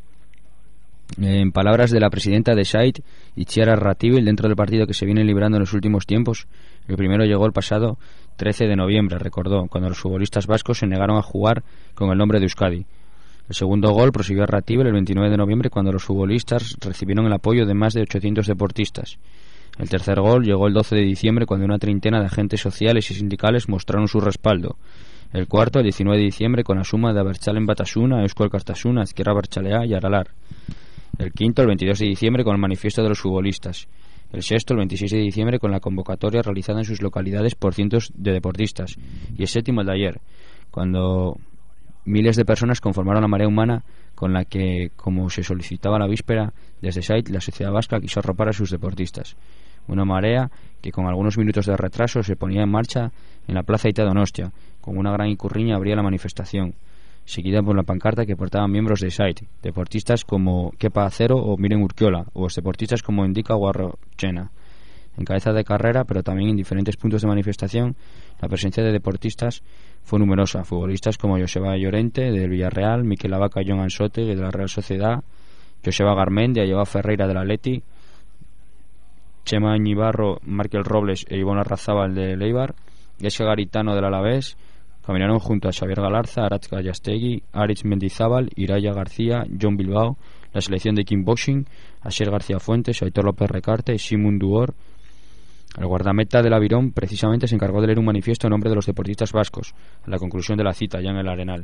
En palabras de la presidenta de SAIT, Itziar Arratibel, dentro del partido que se viene librando en los últimos tiempos, el primero llegó el pasado 13 de noviembre, recordó, cuando los futbolistas vascos se negaron a jugar con el nombre de Euskadi. El segundo gol prosiguió Arratibel el 29 de noviembre cuando los futbolistas recibieron el apoyo de más de 800 deportistas. El tercer gol llegó el 12 de diciembre cuando una treintena de agentes sociales y sindicales mostraron su respaldo. El cuarto el 19 de diciembre con la suma de Abertzalen Batasuna, Eusko Alkartasuna, Ezkerra Abertzalea y Aralar. El quinto el 22 de diciembre con el manifiesto de los futbolistas. El sexto el 26 de diciembre con la convocatoria realizada en sus localidades por cientos de deportistas. Y el séptimo el de ayer, cuando miles de personas conformaron la marea humana con la que, como se solicitaba la víspera, desde SAIT la sociedad vasca quiso arropar a sus deportistas. Una marea que con algunos minutos de retraso se ponía en marcha en la plaza Ita Donostia. Con una gran icurriña abría la manifestación, seguida por la pancarta que portaban miembros de SAIT, deportistas como Kepa Acero o Miren Urquiola, o deportistas como Indica Guarrochena. En cabeza de carrera, pero también en diferentes puntos de manifestación, la presencia de deportistas fue numerosa. Futbolistas como Joseba Llorente del Villarreal, Mikel Abaca, Jon Ansotegui de la Real Sociedad, Joseba Garmendia, Joao Ferreira del Atleti, Chema Añibarro, Markel Robles e Ivonne Arrazábal del Eibar, Yeska Garitano del Alavés. Caminaron junto a Xavier Galarza, Aratz Gallastegui, Aritz Mendizábal, Iraya García, John Bilbao, la selección de kickboxing, Asier García Fuentes, Aitor López Recarte y Simon Duor. El guardameta del Avirón precisamente se encargó de leer un manifiesto en nombre de los deportistas vascos, a la conclusión de la cita ya en el Arenal.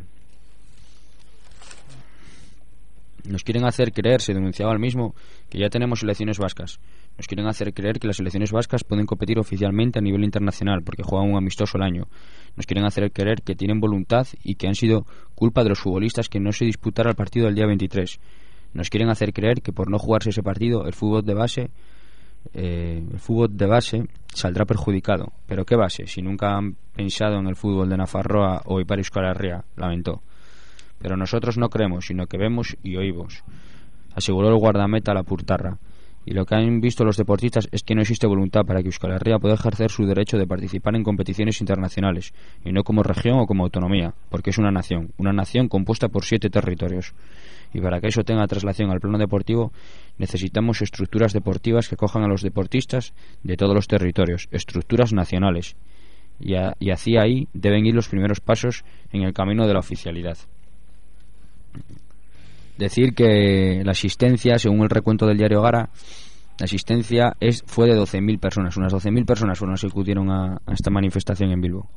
Nos quieren hacer creer, se denunciaba al mismo, que ya tenemos selecciones vascas. Nos quieren hacer creer que las selecciones vascas pueden competir oficialmente a nivel internacional porque juegan un amistoso al año. Nos quieren hacer creer que tienen voluntad y que han sido culpa de los futbolistas que no se disputara el partido del día 23. Nos quieren hacer creer que por no jugarse ese partido el fútbol de base saldrá perjudicado. ¿Pero qué base? Si nunca han pensado en el fútbol de Nafarroa o Ipar Euskal Herria, lamentó. pero nosotros no creemos, sino que vemos y oímos, aseguró el guardameta Lapurtarra. Y lo que han visto los deportistas es que no existe voluntad para que Euskal Herria pueda ejercer su derecho de participar en competiciones internacionales, y no como región o como autonomía, porque es una nación compuesta por 7 territorios. Y para que eso tenga traslación al plano deportivo, necesitamos estructuras deportivas que acojan a los deportistas de todos los territorios, estructuras nacionales. Y hacia ahí deben ir los primeros pasos en el camino de la oficialidad. Decir que la asistencia, según el recuento del diario Gara, la asistencia fue de 12.000 personas. Unas 12.000 personas fueron las que acudieron a esta manifestación en Bilbo.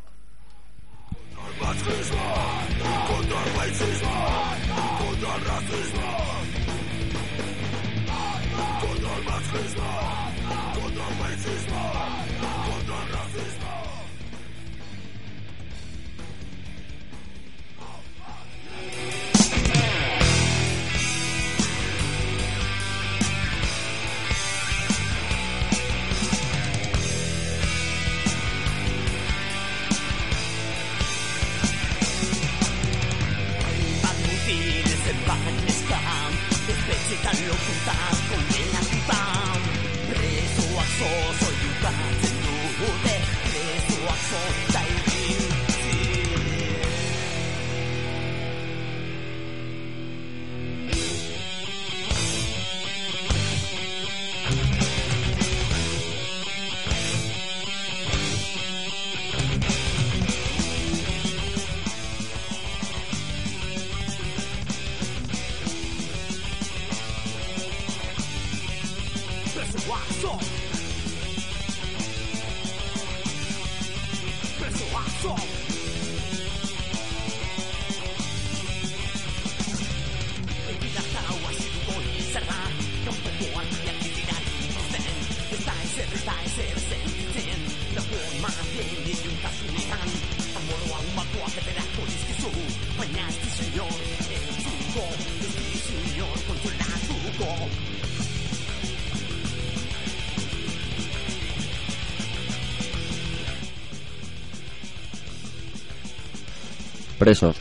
Presos.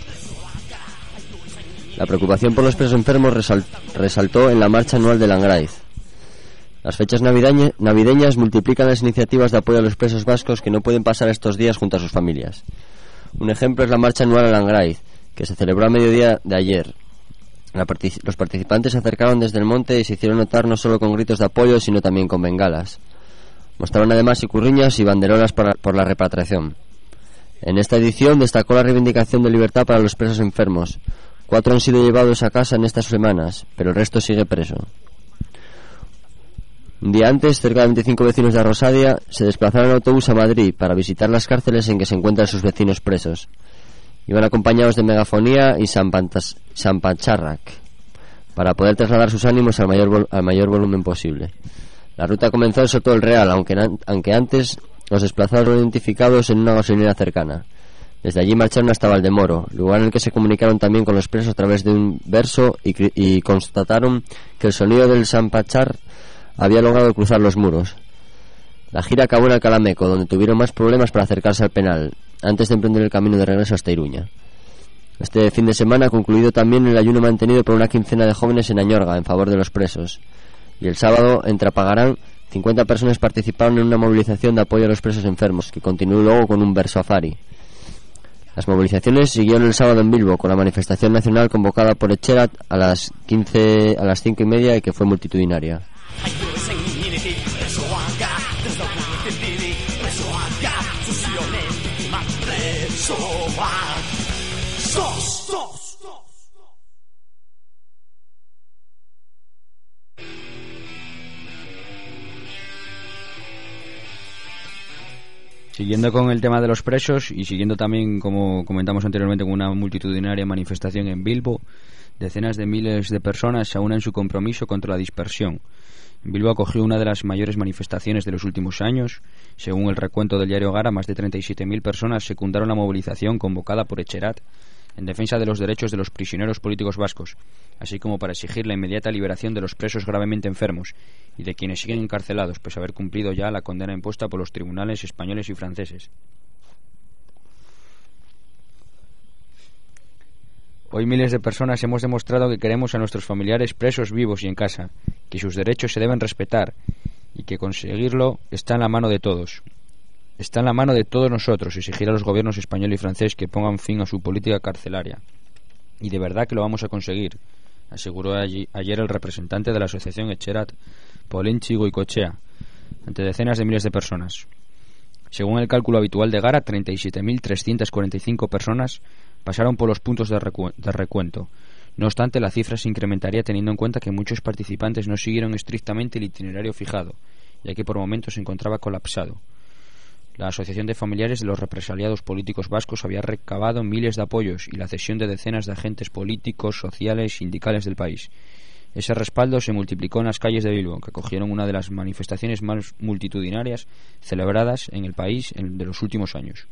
La preocupación por los presos enfermos resaltó en la marcha anual de Langraiz. Las fechas navideñas multiplican las iniciativas de apoyo a los presos vascos que no pueden pasar estos días junto a sus familias. Un ejemplo es la marcha anual a Langraiz, que se celebró a mediodía de ayer. Los participantes se acercaron desde el monte y se hicieron notar no solo con gritos de apoyo, sino también con bengalas. Mostraron además icurriñas y banderolas por la repatriación. En esta edición destacó la reivindicación de libertad para los presos enfermos. 4 han sido llevados a casa en estas semanas, pero el resto sigue preso. Un día antes, cerca de 25 vecinos de Arrosadia se desplazaron en autobús a Madrid para visitar las cárceles en que se encuentran sus vecinos presos. Iban acompañados de megafonía y sampacharrac para poder trasladar sus ánimos al mayor volumen posible. La ruta comenzó en Soto del Real, aunque antes los desplazados fueron identificados en una gasolinera cercana. Desde allí marcharon hasta Valdemoro, lugar en el que se comunicaron también con los presos a través de un verso y constataron que el sonido del sampachar había logrado cruzar los muros. La gira acabó en Alcalá Meco, donde tuvieron más problemas para acercarse al penal, antes de emprender el camino de regreso hasta Iruña. Este fin de semana ha concluido también el ayuno mantenido por una quincena de jóvenes en Añorga en favor de los presos. Y el sábado, en Trapagarán, 50 personas participaron en una movilización de apoyo a los presos enfermos, que continuó luego con un verso afari. Las movilizaciones siguieron el sábado en Bilbo, con la manifestación nacional convocada por Etxerat a las 5:30 y que fue multitudinaria. Siguiendo con el tema de los presos y siguiendo también, como comentamos anteriormente, con una multitudinaria manifestación en Bilbo, decenas de miles de personas se unen en su compromiso contra la dispersión. Bilbo acogió una de las mayores manifestaciones de los últimos años. Según el recuento del diario Gara, más de 37.000 personas secundaron la movilización convocada por Etxerat en defensa de los derechos de los prisioneros políticos vascos, así como para exigir la inmediata liberación de los presos gravemente enfermos y de quienes siguen encarcelados, pues haber cumplido ya la condena impuesta por los tribunales españoles y franceses. Hoy miles de personas hemos demostrado que queremos a nuestros familiares presos vivos y en casa, que sus derechos se deben respetar y que conseguirlo está en la mano de todos. Está en la mano de todos nosotros exigir a los gobiernos español y francés que pongan fin a su política carcelaria. Y de verdad que lo vamos a conseguir, aseguró ayer el representante de la asociación Etxerat, Polentxi Goicoechea, ante decenas de miles de personas. Según el cálculo habitual de Gara, 37.345 personas pasaron por los puntos de recuento. No obstante, la cifra se incrementaría teniendo en cuenta que muchos participantes no siguieron estrictamente el itinerario fijado, ya que por momentos se encontraba colapsado. La Asociación de Familiares de los Represaliados Políticos Vascos había recabado miles de apoyos y la cesión de decenas de agentes políticos, sociales y sindicales del país. Ese respaldo se multiplicó en las calles de Bilbo, que acogieron una de las manifestaciones más multitudinarias celebradas en el país de los últimos años.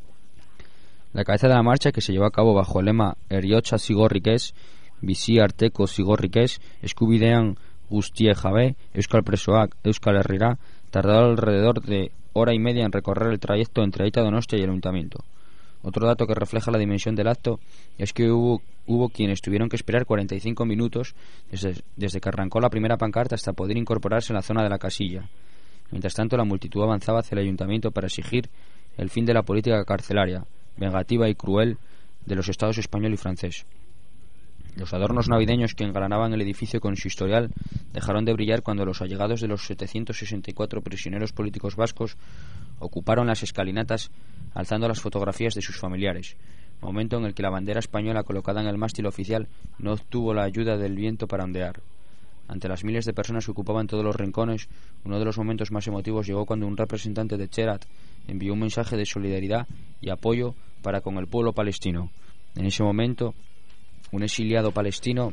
La cabeza de la marcha, que se llevó a cabo bajo el lema Heriotza zigorrik, bizi arteko zigorrik, eskubidean guztie jabe, euskal presoak, euskal herrira, tardó alrededor de hora y media en recorrer el trayecto entre Aita Donostia y el Ayuntamiento. Otro dato que refleja la dimensión del acto es que hubo quienes tuvieron que esperar 45 minutos desde que arrancó la primera pancarta hasta poder incorporarse en la zona de la casilla. Mientras tanto, la multitud avanzaba hacia el Ayuntamiento para exigir el fin de la política carcelaria, vengativa y cruel de los estados español y francés. Los adornos navideños que engalanaban el edificio consistorial dejaron de brillar cuando los allegados de los 764 prisioneros políticos vascos ocuparon las escalinatas alzando las fotografías de sus familiares, momento en el que la bandera española colocada en el mástil oficial no obtuvo la ayuda del viento para ondear. Ante las miles de personas que ocupaban todos los rincones, uno de los momentos más emotivos llegó cuando un representante de Etxerat envió un mensaje de solidaridad y apoyo para con el pueblo palestino. En ese momento, un exiliado palestino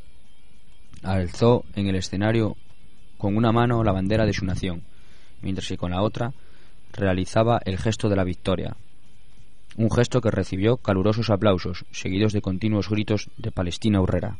alzó en el escenario con una mano la bandera de su nación, mientras que con la otra realizaba el gesto de la victoria. Un gesto que recibió calurosos aplausos, seguidos de continuos gritos de Palestina Urrera.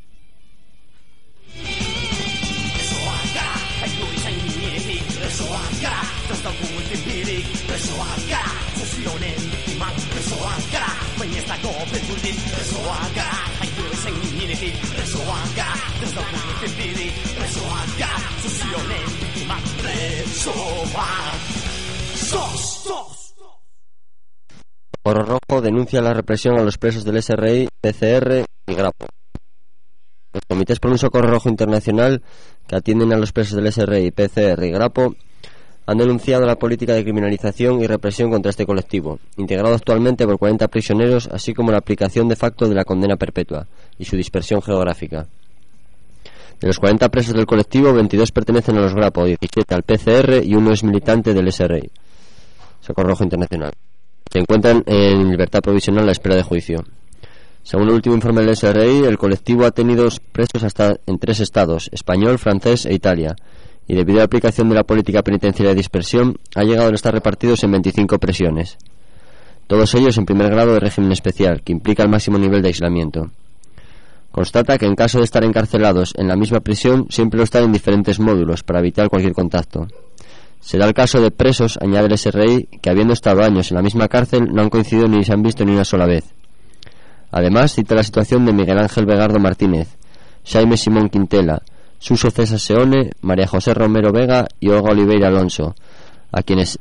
Oro Rojo denuncia la represión a los presos del SRI, PCR y Grapo. Los comités por un socorro rojo internacional que atienden a los presos del SRI, PCR y Grapo han denunciado la política de criminalización y represión contra este colectivo, integrado actualmente por 40 prisioneros, así como la aplicación de facto de la condena perpetua y su dispersión geográfica. De los 40 presos del colectivo, 22 pertenecen a los Grapo, 17 al PCR y uno es militante del SRI, Socorro Rojo Internacional. Se encuentran en libertad provisional a la espera de juicio. Según el último informe del SRI, el colectivo ha tenido presos hasta en 3 estados, español, francés e Italia, y debido a la aplicación de la política penitenciaria de dispersión, ha llegado a estar repartidos en 25 prisiones. Todos ellos en primer grado de régimen especial, que implica el máximo nivel de aislamiento. Constata que en caso de estar encarcelados en la misma prisión, siempre lo están en diferentes módulos para evitar cualquier contacto. Se da el caso de presos, añade el SRI, que habiendo estado años en la misma cárcel no han coincidido ni se han visto ni una sola vez. Además, cita la situación de Miguel Ángel Vegardo Martínez, Xaime Simón Quintela, Suso César Seone, María José Romero Vega y Olga Oliveira Alonso, a quienes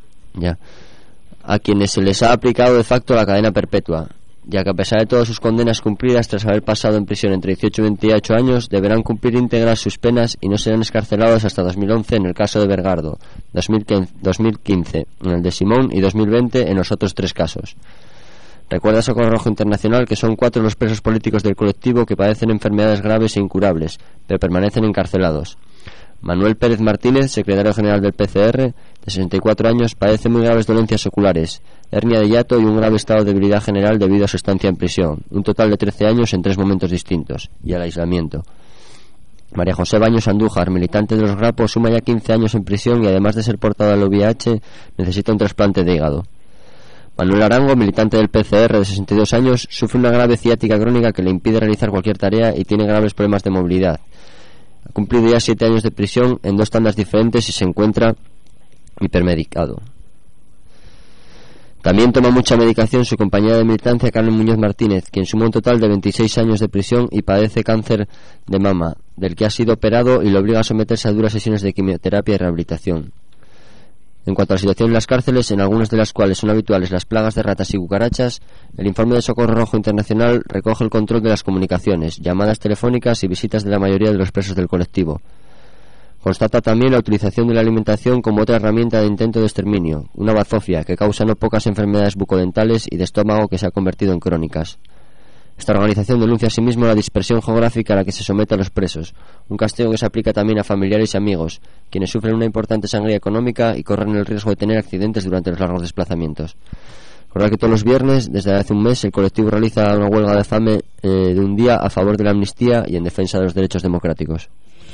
se les ha aplicado de facto la cadena perpetua, ya que a pesar de todas sus condenas cumplidas tras haber pasado en prisión entre 18 y 28 años, deberán cumplir íntegras sus penas y no serán excarcelados hasta 2011 en el caso de Vergardo, 2015 en el de Simón y 2020 en los otros 3 casos. Recuerda Socorro Rojo Internacional que son 4 los presos políticos del colectivo que padecen enfermedades graves e incurables, pero permanecen encarcelados. Manuel Pérez Martínez, secretario general del PCR, de 64 años, padece muy graves dolencias oculares, hernia de hiato y un grave estado de debilidad general debido a su estancia en prisión, un total de 13 años en 3 momentos distintos, y al aislamiento. María José Baños Andújar, militante de los Grapos, suma ya 15 años en prisión y además de ser portada al VIH, necesita un trasplante de hígado. Manuel Arango, militante del PCR de 62 años, sufre una grave ciática crónica que le impide realizar cualquier tarea y tiene graves problemas de movilidad. Ha cumplido ya 7 años de prisión en 2 tandas diferentes y se encuentra hipermedicado. También toma mucha medicación su compañera de militancia, Carmen Muñoz Martínez, quien suma un total de 26 años de prisión y padece cáncer de mama, del que ha sido operado y le obliga a someterse a duras sesiones de quimioterapia y rehabilitación. En cuanto a la situación en las cárceles, en algunas de las cuales son habituales las plagas de ratas y cucarachas, el informe de Socorro Rojo Internacional recoge el control de las comunicaciones, llamadas telefónicas y visitas de la mayoría de los presos del colectivo. Constata también la utilización de la alimentación como otra herramienta de intento de exterminio, una bazofia que causa no pocas enfermedades bucodentales y de estómago que se ha convertido en crónicas. Esta organización denuncia asimismo la dispersión geográfica a la que se somete a los presos, un castigo que se aplica también a familiares y amigos, quienes sufren una importante sangría económica y corren el riesgo de tener accidentes durante los largos desplazamientos. Recordad que todos los viernes, desde hace un mes, el colectivo realiza una huelga de fame de un día a favor de la amnistía y en defensa de los derechos democráticos.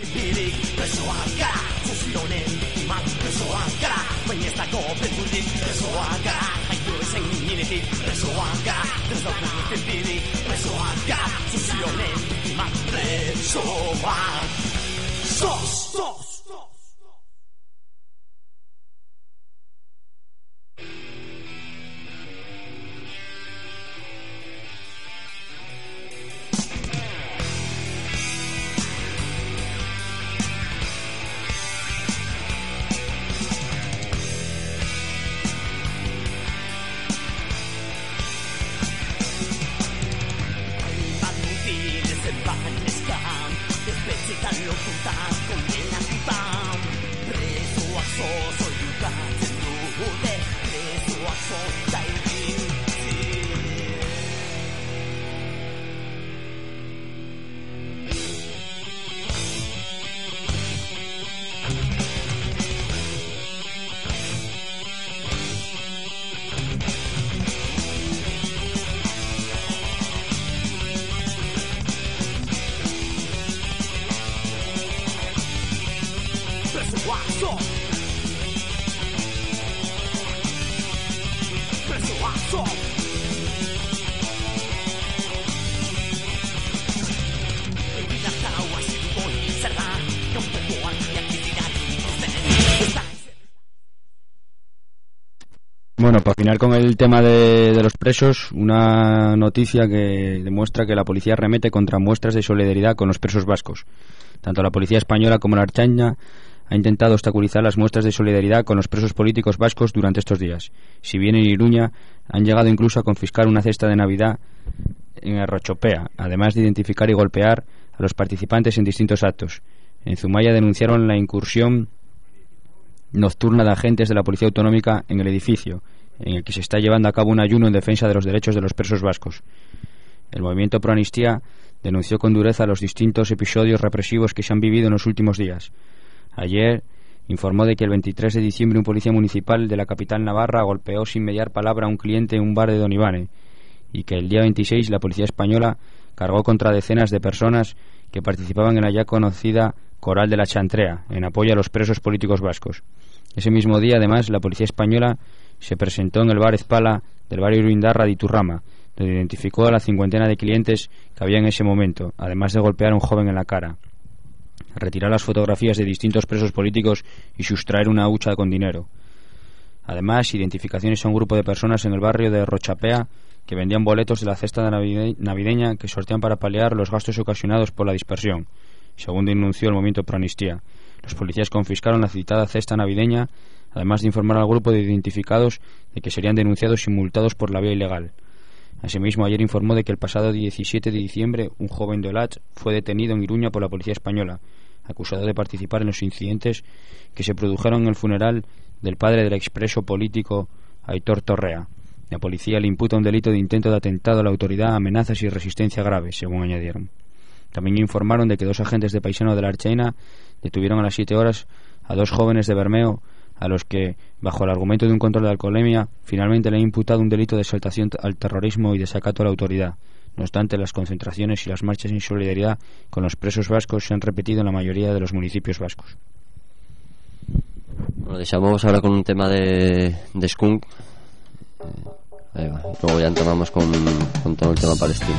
Bueno, para finalizar con el tema de los presos, una noticia que demuestra que la policía remete contra muestras de solidaridad con los presos vascos. Tanto la policía española como la Ertzaintza ha intentado obstaculizar las muestras de solidaridad con los presos políticos vascos durante estos días. Si bien en Iruña han llegado incluso a confiscar una cesta de Navidad en Arrochopea, además de identificar y golpear a los participantes en distintos actos. En Zumaya denunciaron la incursión nocturna de agentes de la Policía Autonómica en el edificio, en el que se está llevando a cabo un ayuno en defensa de los derechos de los presos vascos. El movimiento Pro Amnistía denunció con dureza los distintos episodios represivos que se han vivido en los últimos días. Ayer informó de que el 23 de diciembre un policía municipal de la capital navarra golpeó sin mediar palabra a un cliente en un bar de Don Ivane, y que el día 26 la policía española cargó contra decenas de personas que participaban en la ya conocida Coral de la Chantrea, en apoyo a los presos políticos vascos. Ese mismo día, además, la policía española se presentó en el bar Ezpala del barrio Iruindarra de Iturrama, donde identificó a la 50 de clientes que había en ese momento, además de golpear a un joven en la cara, retirar las fotografías de distintos presos políticos y sustraer una hucha con dinero. Además, identificaciones a un grupo de personas en el barrio de Rochapea que vendían boletos de la cesta navideña que sortean para paliar los gastos ocasionados por la dispersión, según denunció el movimiento Pro Amnistía. Los policías confiscaron la citada cesta navideña, además de informar al grupo de identificados de que serían denunciados y multados por la vía ilegal. Asimismo, ayer informó de que el pasado 17 de diciembre un joven de Olatz fue detenido en Iruña por la policía española, acusado de participar en los incidentes que se produjeron en el funeral del padre del expreso político Aitor Torrea. La policía le imputa un delito de intento de atentado a la autoridad, amenazas y resistencia grave, según añadieron. También informaron de que 2 agentes de paisano de la Ertzaintza detuvieron a las 7 horas a 2 jóvenes de Bermeo, a los que, bajo el argumento de un control de alcoholemia, finalmente le han imputado un delito de exaltación al terrorismo y desacato a la autoridad. No obstante, las concentraciones y las marchas en solidaridad con los presos vascos se han repetido en la mayoría de los municipios vascos. Bueno, deixamos ahora con un tema de Skunk. Ahí va. Luego ya entramos con todo el tema palestino.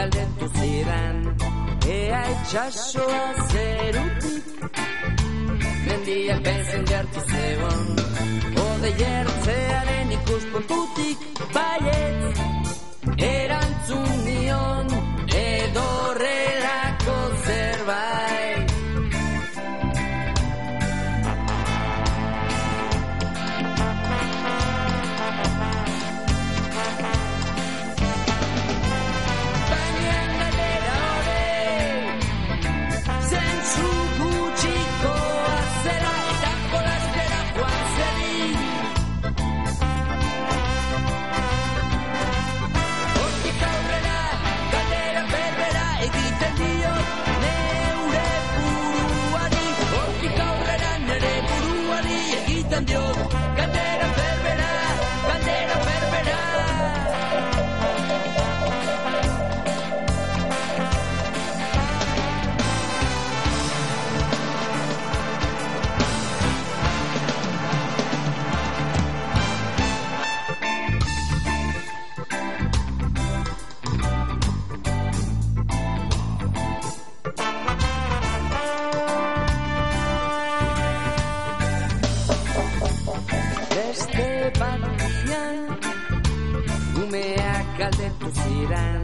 galdetu zidan, ea itxasoa zerutik mendiak bezen gertu zegoen, ode jertzearen ikuspuntutik baietz erantzun nion edorrelako zerbait. Galdetu zidan,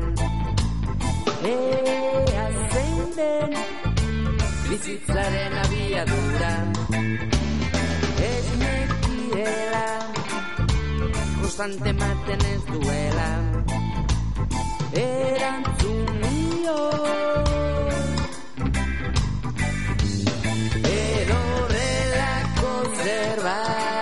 ea zein den bizitzaren abiadura, ez nekiela, konstante maten ez duela, erantzun nion, erorrelako zerbait.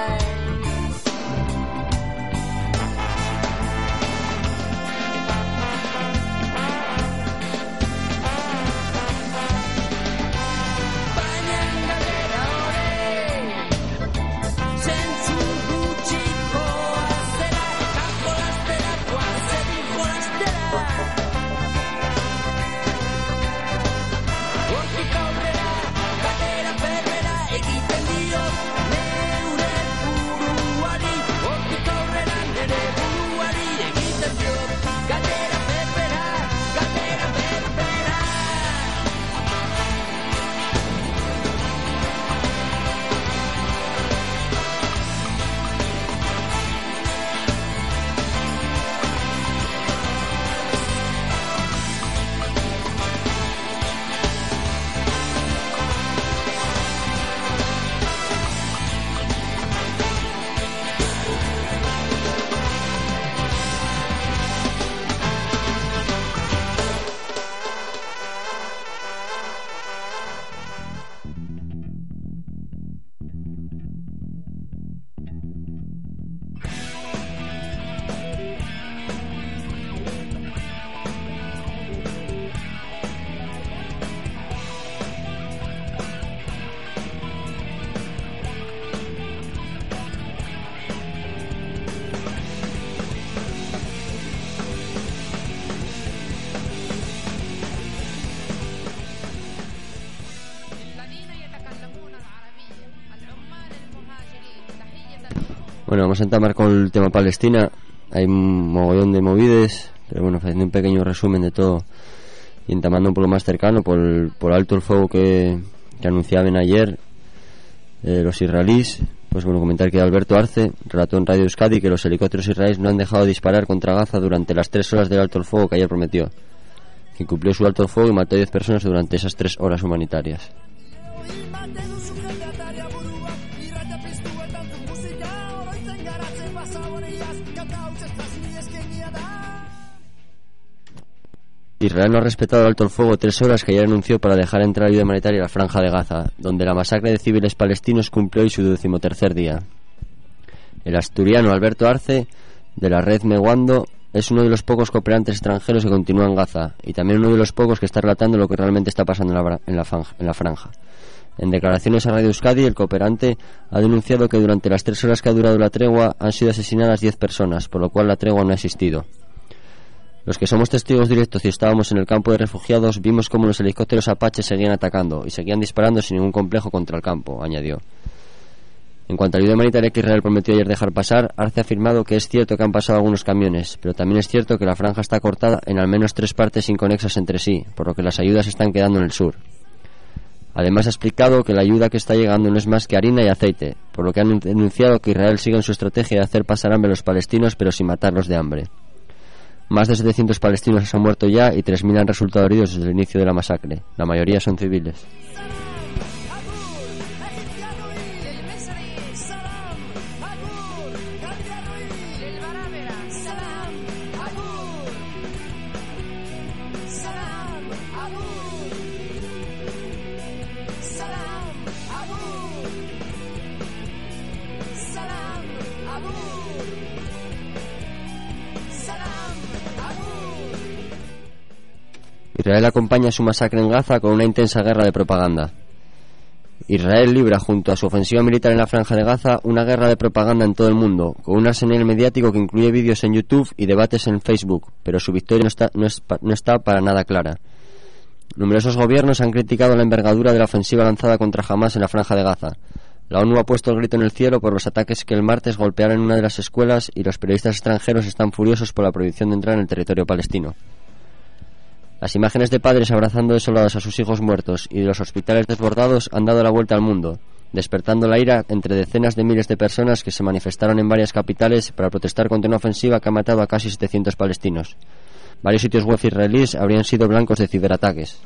Bueno, vamos a entamar con el tema Palestina. Hay un mogollón de movides, pero bueno, haciendo un pequeño resumen de todo y entamando un poco más cercano por alto el fuego que anunciaban ayer los israelíes. Pues bueno, comentar que Alberto Arce relató en Radio Euskadi que los helicópteros israelíes no han dejado de disparar contra Gaza durante las 3 horas del alto el fuego que ayer prometió, que incumplió su alto el fuego y mató a 10 personas durante esas 3 horas humanitarias. Israel no ha respetado el alto el fuego 3 horas que ayer anunció para dejar entrar ayuda humanitaria a la franja de Gaza, donde la masacre de civiles palestinos cumplió hoy su 13º día. El asturiano Alberto Arce, de la red Meguando, es uno de los pocos cooperantes extranjeros que continúa en Gaza, y también uno de los pocos que está relatando lo que realmente está pasando en la franja. En declaraciones a Radio Euskadi, el cooperante ha denunciado que durante las 3 horas que ha durado la tregua han sido asesinadas 10 personas, por lo cual la tregua no ha existido. Los que somos testigos directos y estábamos en el campo de refugiados vimos cómo los helicópteros Apache seguían atacando y seguían disparando sin ningún complejo contra el campo, añadió. En cuanto a la ayuda humanitaria que Israel prometió ayer dejar pasar, Arce ha afirmado que es cierto que han pasado algunos camiones, pero también es cierto que la franja está cortada en al menos 3 partes inconexas entre sí, por lo que las ayudas están quedando en el sur. Además ha explicado que la ayuda que está llegando no es más que harina y aceite, por lo que han denunciado que Israel sigue en su estrategia de hacer pasar hambre a los palestinos pero sin matarlos de hambre. Más de 700 palestinos han muerto ya y 3.000 han resultado heridos desde el inicio de la masacre. La mayoría son civiles. Israel acompaña su masacre en Gaza con una intensa guerra de propaganda. Israel libra, junto a su ofensiva militar en la franja de Gaza, una guerra de propaganda en todo el mundo, con un arsenal mediático que incluye vídeos en YouTube y debates en Facebook, pero su victoria no está para nada clara. Numerosos gobiernos han criticado la envergadura de la ofensiva lanzada contra Hamás en la franja de Gaza. La ONU ha puesto el grito en el cielo por los ataques que el martes golpearon en una de las escuelas y los periodistas extranjeros están furiosos por la prohibición de entrar en el territorio palestino. Las imágenes de padres abrazando desolados a sus hijos muertos y de los hospitales desbordados han dado la vuelta al mundo, despertando la ira entre decenas de miles de personas que se manifestaron en varias capitales para protestar contra una ofensiva que ha matado a casi 700 palestinos. Varios sitios web israelíes habrían sido blancos de ciberataques.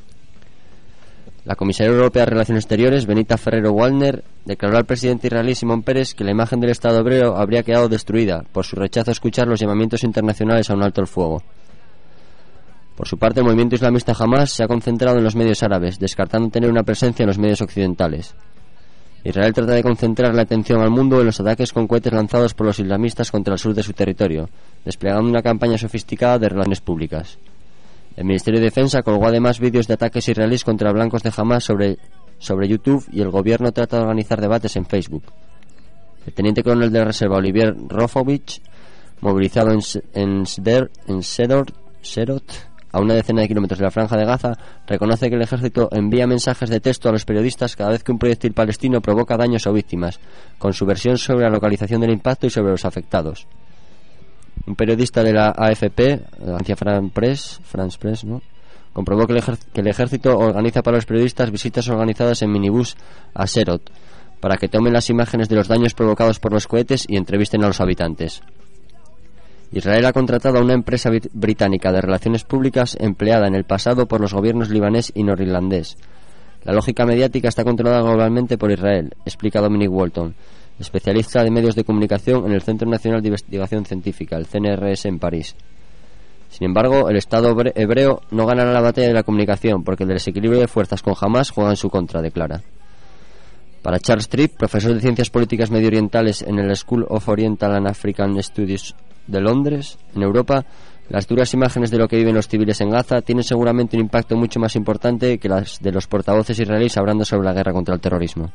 La comisaria europea de Relaciones Exteriores, Benita Ferrero-Waldner, declaró al presidente israelí Simón Peres que la imagen del Estado hebreo habría quedado destruida por su rechazo a escuchar los llamamientos internacionales a un alto el fuego. Por su parte, el movimiento islamista Hamás se ha concentrado en los medios árabes, descartando tener una presencia en los medios occidentales. Israel trata de concentrar la atención al mundo en los ataques con cohetes lanzados por los islamistas contra el sur de su territorio, desplegando una campaña sofisticada de relaciones públicas. El Ministerio de Defensa colgó además vídeos de ataques israelíes contra blancos de Hamás sobre YouTube, y el gobierno trata de organizar debates en Facebook. El teniente coronel de la reserva Olivier Rofovich, movilizado en Sderot, a una decena de kilómetros de la franja de Gaza, reconoce que el ejército envía mensajes de texto a los periodistas cada vez que un proyectil palestino provoca daños o víctimas, con su versión sobre la localización del impacto y sobre los afectados. Un periodista de la AFP, la agencia France Press, comprobó que el ejército organiza para los periodistas visitas organizadas en minibús a Sderot, para que tomen las imágenes de los daños provocados por los cohetes y entrevisten a los habitantes. Israel ha contratado a una empresa británica de relaciones públicas empleada en el pasado por los gobiernos libanés y norirlandés. La lógica mediática está controlada globalmente por Israel, explica Dominic Walton, especialista de medios de comunicación en el Centro Nacional de Investigación Científica, el CNRS, en París. Sin embargo, el Estado hebreo no ganará la batalla de la comunicación porque el desequilibrio de fuerzas con Hamás juega en su contra, declara. Para Charles Tripp, profesor de Ciencias Políticas Medioorientales en el School of Oriental and African Studies de Londres, en Europa, las duras imágenes de lo que viven los civiles en Gaza tienen seguramente un impacto mucho más importante que las de los portavoces israelíes hablando sobre la guerra contra el terrorismo.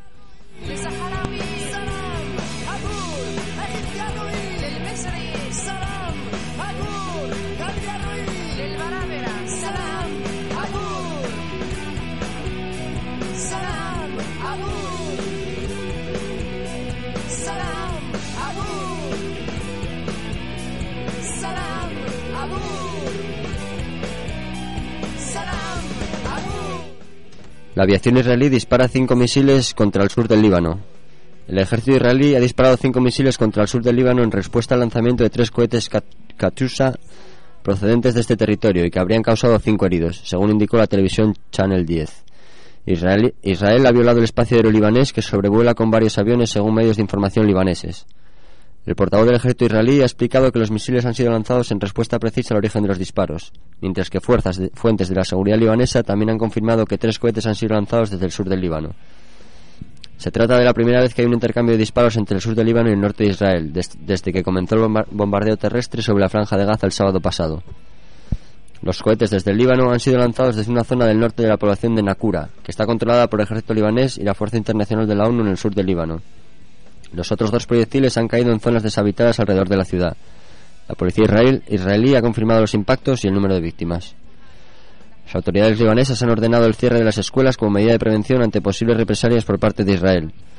La aviación israelí dispara 5 misiles contra el sur del Líbano. El ejército israelí ha disparado 5 misiles contra el sur del Líbano en respuesta al lanzamiento de 3 cohetes Katyusha procedentes de este territorio y que habrían causado 5 heridos, según indicó la televisión Channel 10. Israel ha violado el espacio aéreo libanés, que sobrevuela con varios aviones, según medios de información libaneses. El portavoz del ejército israelí ha explicado que los misiles han sido lanzados en respuesta precisa al origen de los disparos, mientras que fuentes de la seguridad libanesa también han confirmado que 3 cohetes han sido lanzados desde el sur del Líbano. Se trata de la primera vez que hay un intercambio de disparos entre el sur del Líbano y el norte de Israel, desde que comenzó el bombardeo terrestre sobre la franja de Gaza el sábado pasado. Los cohetes desde el Líbano han sido lanzados desde una zona del norte de la población de Nakura, que está controlada por el ejército libanés y la Fuerza Internacional de la ONU en el sur del Líbano. Los otros 2 proyectiles han caído en zonas deshabitadas alrededor de la ciudad. La policía israelí ha confirmado los impactos y el número de víctimas. Las autoridades libanesas han ordenado el cierre de las escuelas como medida de prevención ante posibles represalias por parte de Israel.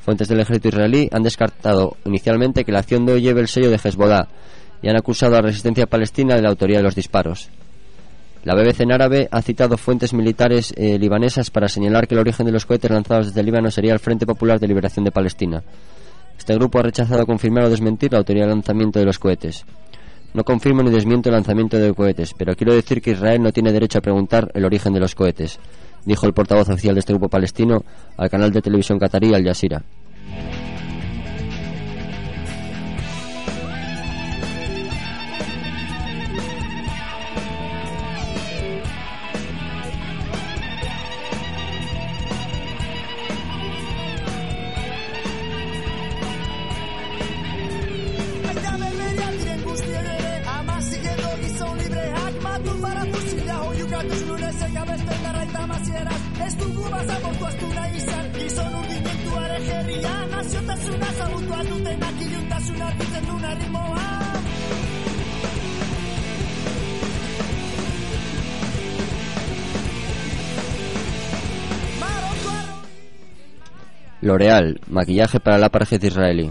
Fuentes del ejército israelí han descartado inicialmente que la acción de hoy lleve el sello de Hezbollah y han acusado a la resistencia palestina de la autoría de los disparos. La BBC en árabe ha citado fuentes militares libanesas para señalar que el origen de los cohetes lanzados desde el Líbano sería el Frente Popular de Liberación de Palestina. Este grupo ha rechazado confirmar o desmentir la autoría del lanzamiento de los cohetes. No confirmo ni desmiento el lanzamiento de cohetes, pero quiero decir que Israel no tiene derecho a preguntar el origen de los cohetes, dijo el portavoz oficial de este grupo palestino al canal de televisión catarí Al Jazeera. L'Oreal, maquillaje para el apartheid israelí.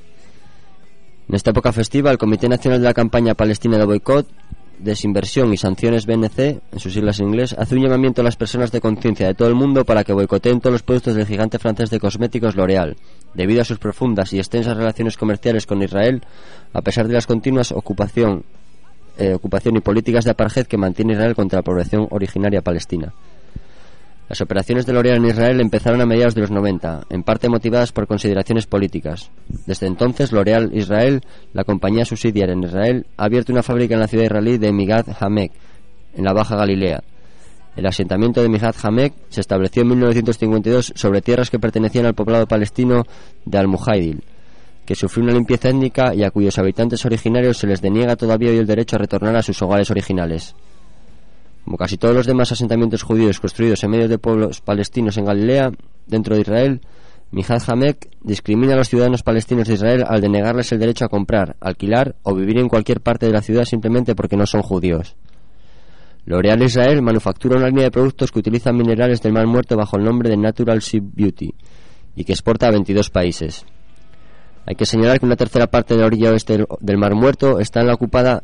En esta época festiva, el Comité Nacional de la Campaña Palestina de Boicot, Desinversión y Sanciones BNC, en sus siglas en inglés, hace un llamamiento a las personas de conciencia de todo el mundo para que boicoteen todos los productos del gigante francés de cosméticos L'Oreal, debido a sus profundas y extensas relaciones comerciales con Israel, a pesar de las continuas ocupación y políticas de apartheid que mantiene Israel contra la población originaria palestina. Las operaciones de L'Oreal en Israel empezaron a mediados de los 90, en parte motivadas por consideraciones políticas. Desde entonces, L'Oreal Israel, la compañía subsidiaria en Israel, ha abierto una fábrica en la ciudad israelí de Migdal Hamek, en la Baja Galilea. El asentamiento de Migdal Hamek se estableció en 1952 sobre tierras que pertenecían al poblado palestino de Al-Mujaidil, que sufrió una limpieza étnica y a cuyos habitantes originarios se les deniega todavía hoy el derecho a retornar a sus hogares originales. Como casi todos los demás asentamientos judíos construidos en medio de pueblos palestinos en Galilea, dentro de Israel, Migdal Hamek discrimina a los ciudadanos palestinos de Israel al denegarles el derecho a comprar, alquilar o vivir en cualquier parte de la ciudad simplemente porque no son judíos. L'Oreal Israel manufactura una línea de productos que utilizan minerales del Mar Muerto bajo el nombre de Natural Sea Beauty y que exporta a 22 países. Hay que señalar que una tercera parte de la orilla oeste del Mar Muerto está en la ocupada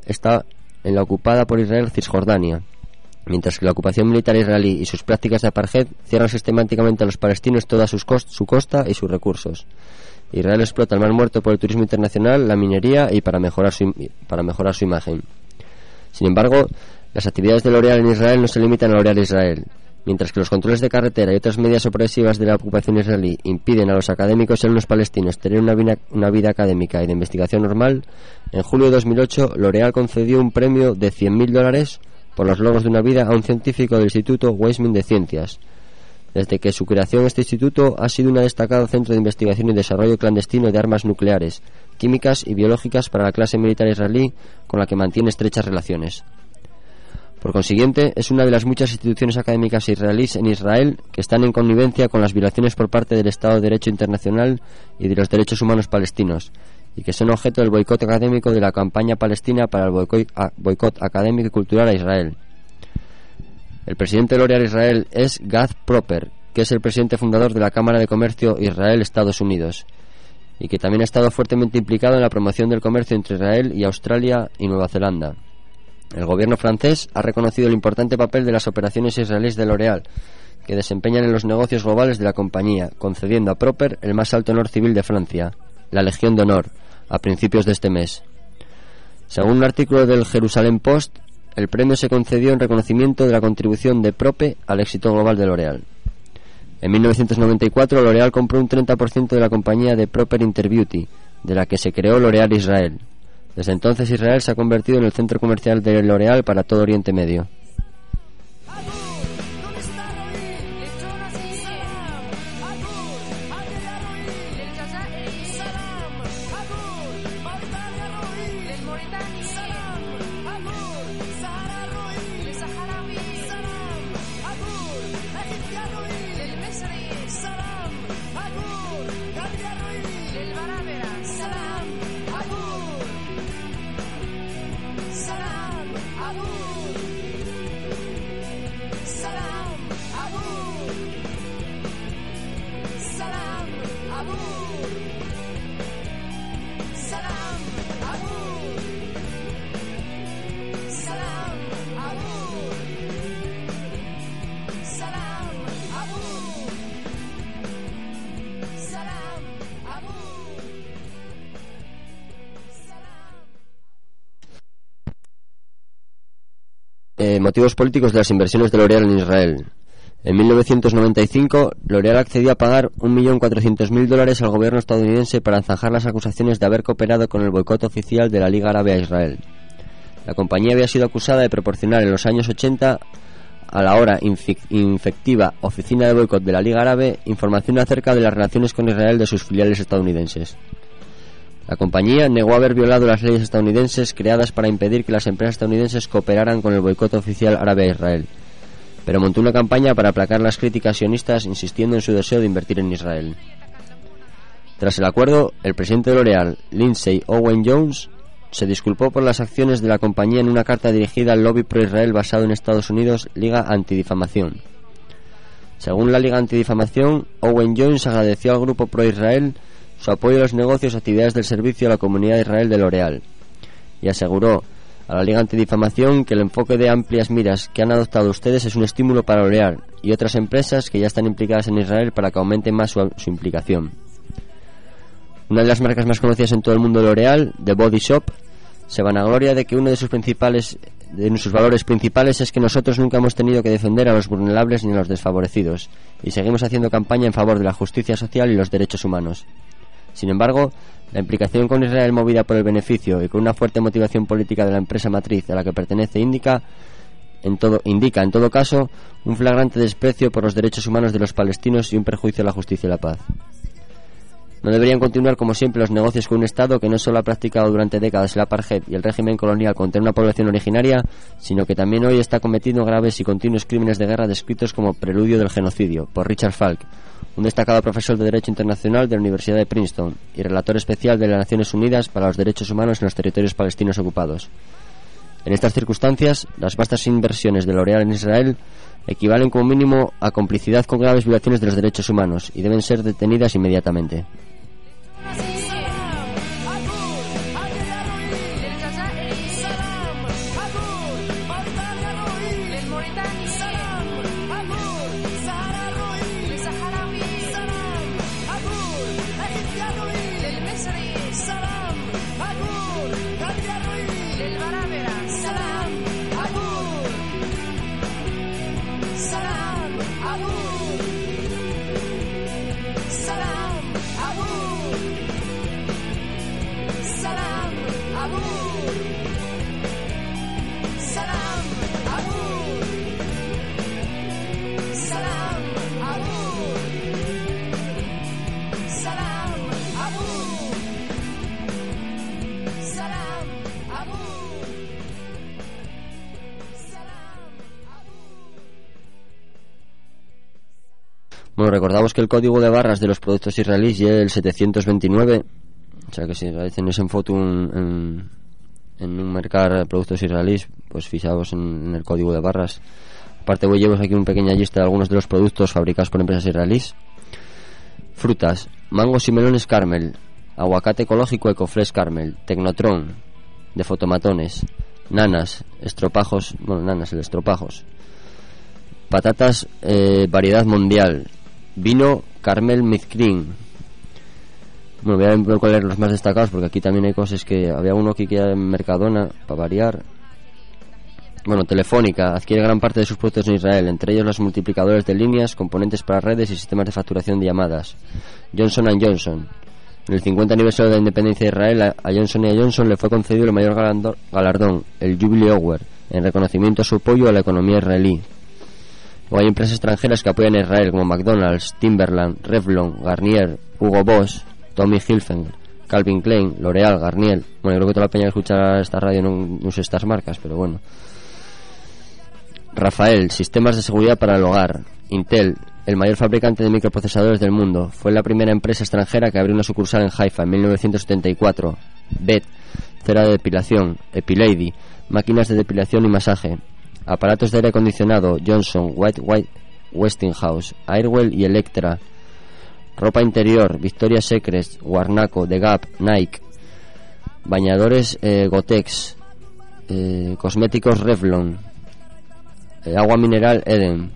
por Israel Cisjordania, mientras que la ocupación militar israelí y sus prácticas de apartheid cierran sistemáticamente a los palestinos toda su costa y sus recursos. Israel explota el Mar Muerto por el turismo internacional, la minería y para mejorar su imagen. Sin embargo, las actividades de L'Oreal en Israel no se limitan a L'Oreal Israel. Mientras que los controles de carretera y otras medidas opresivas de la ocupación israelí impiden a los académicos y alumnos palestinos tener una vida académica y de investigación normal, en julio de 2008 L'Oreal concedió un premio de $100.000 por los logros de una vida a un científico del Instituto Weizmann de Ciencias. Desde que su creación, este instituto ha sido un destacado centro de investigación y desarrollo clandestino de armas nucleares, químicas y biológicas para la clase militar israelí, con la que mantiene estrechas relaciones. Por consiguiente, es una de las muchas instituciones académicas israelíes en Israel que están en connivencia con las violaciones por parte del Estado de Derecho internacional y de los derechos humanos palestinos, y que son objeto del boicot académico de la campaña palestina para el boicot académico y cultural a Israel. El presidente de L'Oreal Israel es Gad Proper, que es el presidente fundador de la Cámara de Comercio Israel-Estados Unidos, y que también ha estado fuertemente implicado en la promoción del comercio entre Israel y Australia y Nueva Zelanda. El gobierno francés ha reconocido el importante papel de las operaciones israelíes de L'Oreal, que desempeñan en los negocios globales de la compañía, concediendo a Proper el más alto honor civil de Francia, la Legión de Honor, a principios de este mes. Según un artículo del Jerusalem Post, el premio se concedió en reconocimiento de la contribución de Prope al éxito global de L'Oreal. En 1994, L'Oreal compró un 30% de la compañía de Proper Interbeauty, de la que se creó L'Oreal Israel. Desde entonces, Israel se ha convertido en el centro comercial de L'Oreal para todo Oriente Medio. Salam, Abu. motivos políticos de las inversiones de L'Oréal en Israel. En 1995, L'Oréal accedió a pagar $1.400.000 al gobierno estadounidense para zanjar las acusaciones de haber cooperado con el boicot oficial de la Liga Árabe a Israel. La compañía había sido acusada de proporcionar en los años 80 a la ahora infectiva Oficina de Boicot de la Liga Árabe información acerca de las relaciones con Israel de sus filiales estadounidenses. La compañía negó haber violado las leyes estadounidenses creadas para impedir que las empresas estadounidenses cooperaran con el boicot oficial árabe a Israel, pero montó una campaña para aplacar las críticas sionistas insistiendo en su deseo de invertir en Israel. Tras el acuerdo, el presidente de L'Oréal, Lindsay Owen Jones, se disculpó por las acciones de la compañía en una carta dirigida al lobby pro-Israel basado en Estados Unidos, Liga Antidifamación. Según la Liga Antidifamación, Owen Jones agradeció al grupo pro-Israel su apoyo a los negocios y actividades del servicio a la comunidad de Israel de L'Oréal, y aseguró a la Liga Antidifamación que el enfoque de amplias miras que han adoptado ustedes es un estímulo para L'Oréal y otras empresas que ya están implicadas en Israel para que aumente más su implicación. Una de las marcas más conocidas en todo el mundo de L'Oréal, The Body Shop, se vanagloria de que uno de sus valores principales es que nosotros nunca hemos tenido que defender a los vulnerables ni a los desfavorecidos, y seguimos haciendo campaña en favor de la justicia social y los derechos humanos. Sin embargo, la implicación con Israel movida por el beneficio y con una fuerte motivación política de la empresa matriz a la que pertenece indica en todo caso un flagrante desprecio por los derechos humanos de los palestinos y un perjuicio a la justicia y la paz. No deberían continuar como siempre los negocios con un Estado que no solo ha practicado durante décadas el apartheid y el régimen colonial contra una población originaria, sino que también hoy está cometiendo graves y continuos crímenes de guerra descritos como preludio del genocidio por Richard Falk, un destacado profesor de Derecho Internacional de la Universidad de Princeton y relator especial de las Naciones Unidas para los Derechos Humanos en los territorios palestinos ocupados. En estas circunstancias, las vastas inversiones de L'Oréal en Israel equivalen como mínimo a complicidad con graves violaciones de los derechos humanos y deben ser detenidas inmediatamente. Bueno, recordamos que el código de barras de los productos israelíes es el 729, o sea que si tenéis en foto en un mercado productos israelíes, pues fijaos en el código de barras. Aparte llevamos aquí una pequeña lista de algunos de los productos fabricados por empresas israelíes. Frutas: mangos y melones Carmel, aguacate ecológico Ecofresh Carmel, Tecnotron de fotomatones, nanas, estropajos, el estropajos, patatas variedad mundial, vino Carmel Mizcrin. Bueno, voy a leer los más destacados porque aquí también hay cosas que había uno que queda en Mercadona para variar. Bueno, Telefónica adquiere gran parte de sus productos en Israel, entre ellos los multiplicadores de líneas, componentes para redes y sistemas de facturación de llamadas. Johnson & Johnson. En el 50 aniversario de la independencia de Israel, a Johnson & Johnson le fue concedido el mayor galardón, el Jubilee Award, en reconocimiento a su apoyo a la economía israelí. O hay empresas extranjeras que apoyan a Israel, como McDonald's, Timberland, Revlon, Garnier, Hugo Boss, Tommy Hilfiger, Calvin Klein, L'Oréal, Garnier. Bueno, yo creo que toda la peña que escucha esta radio no usa estas marcas, pero bueno. Rafael, sistemas de seguridad para el hogar. Intel, el mayor fabricante de microprocesadores del mundo, fue la primera empresa extranjera que abrió una sucursal en Haifa en 1974. BET, cera de depilación. Epilady, máquinas de depilación y masaje. Aparatos de aire acondicionado: Johnson, Westinghouse, Airwell y Electra. Ropa interior: Victoria's Secret, Guarnaco, The Gap, Nike. Bañadores Gotex. Cosméticos Revlon. Agua mineral Eden.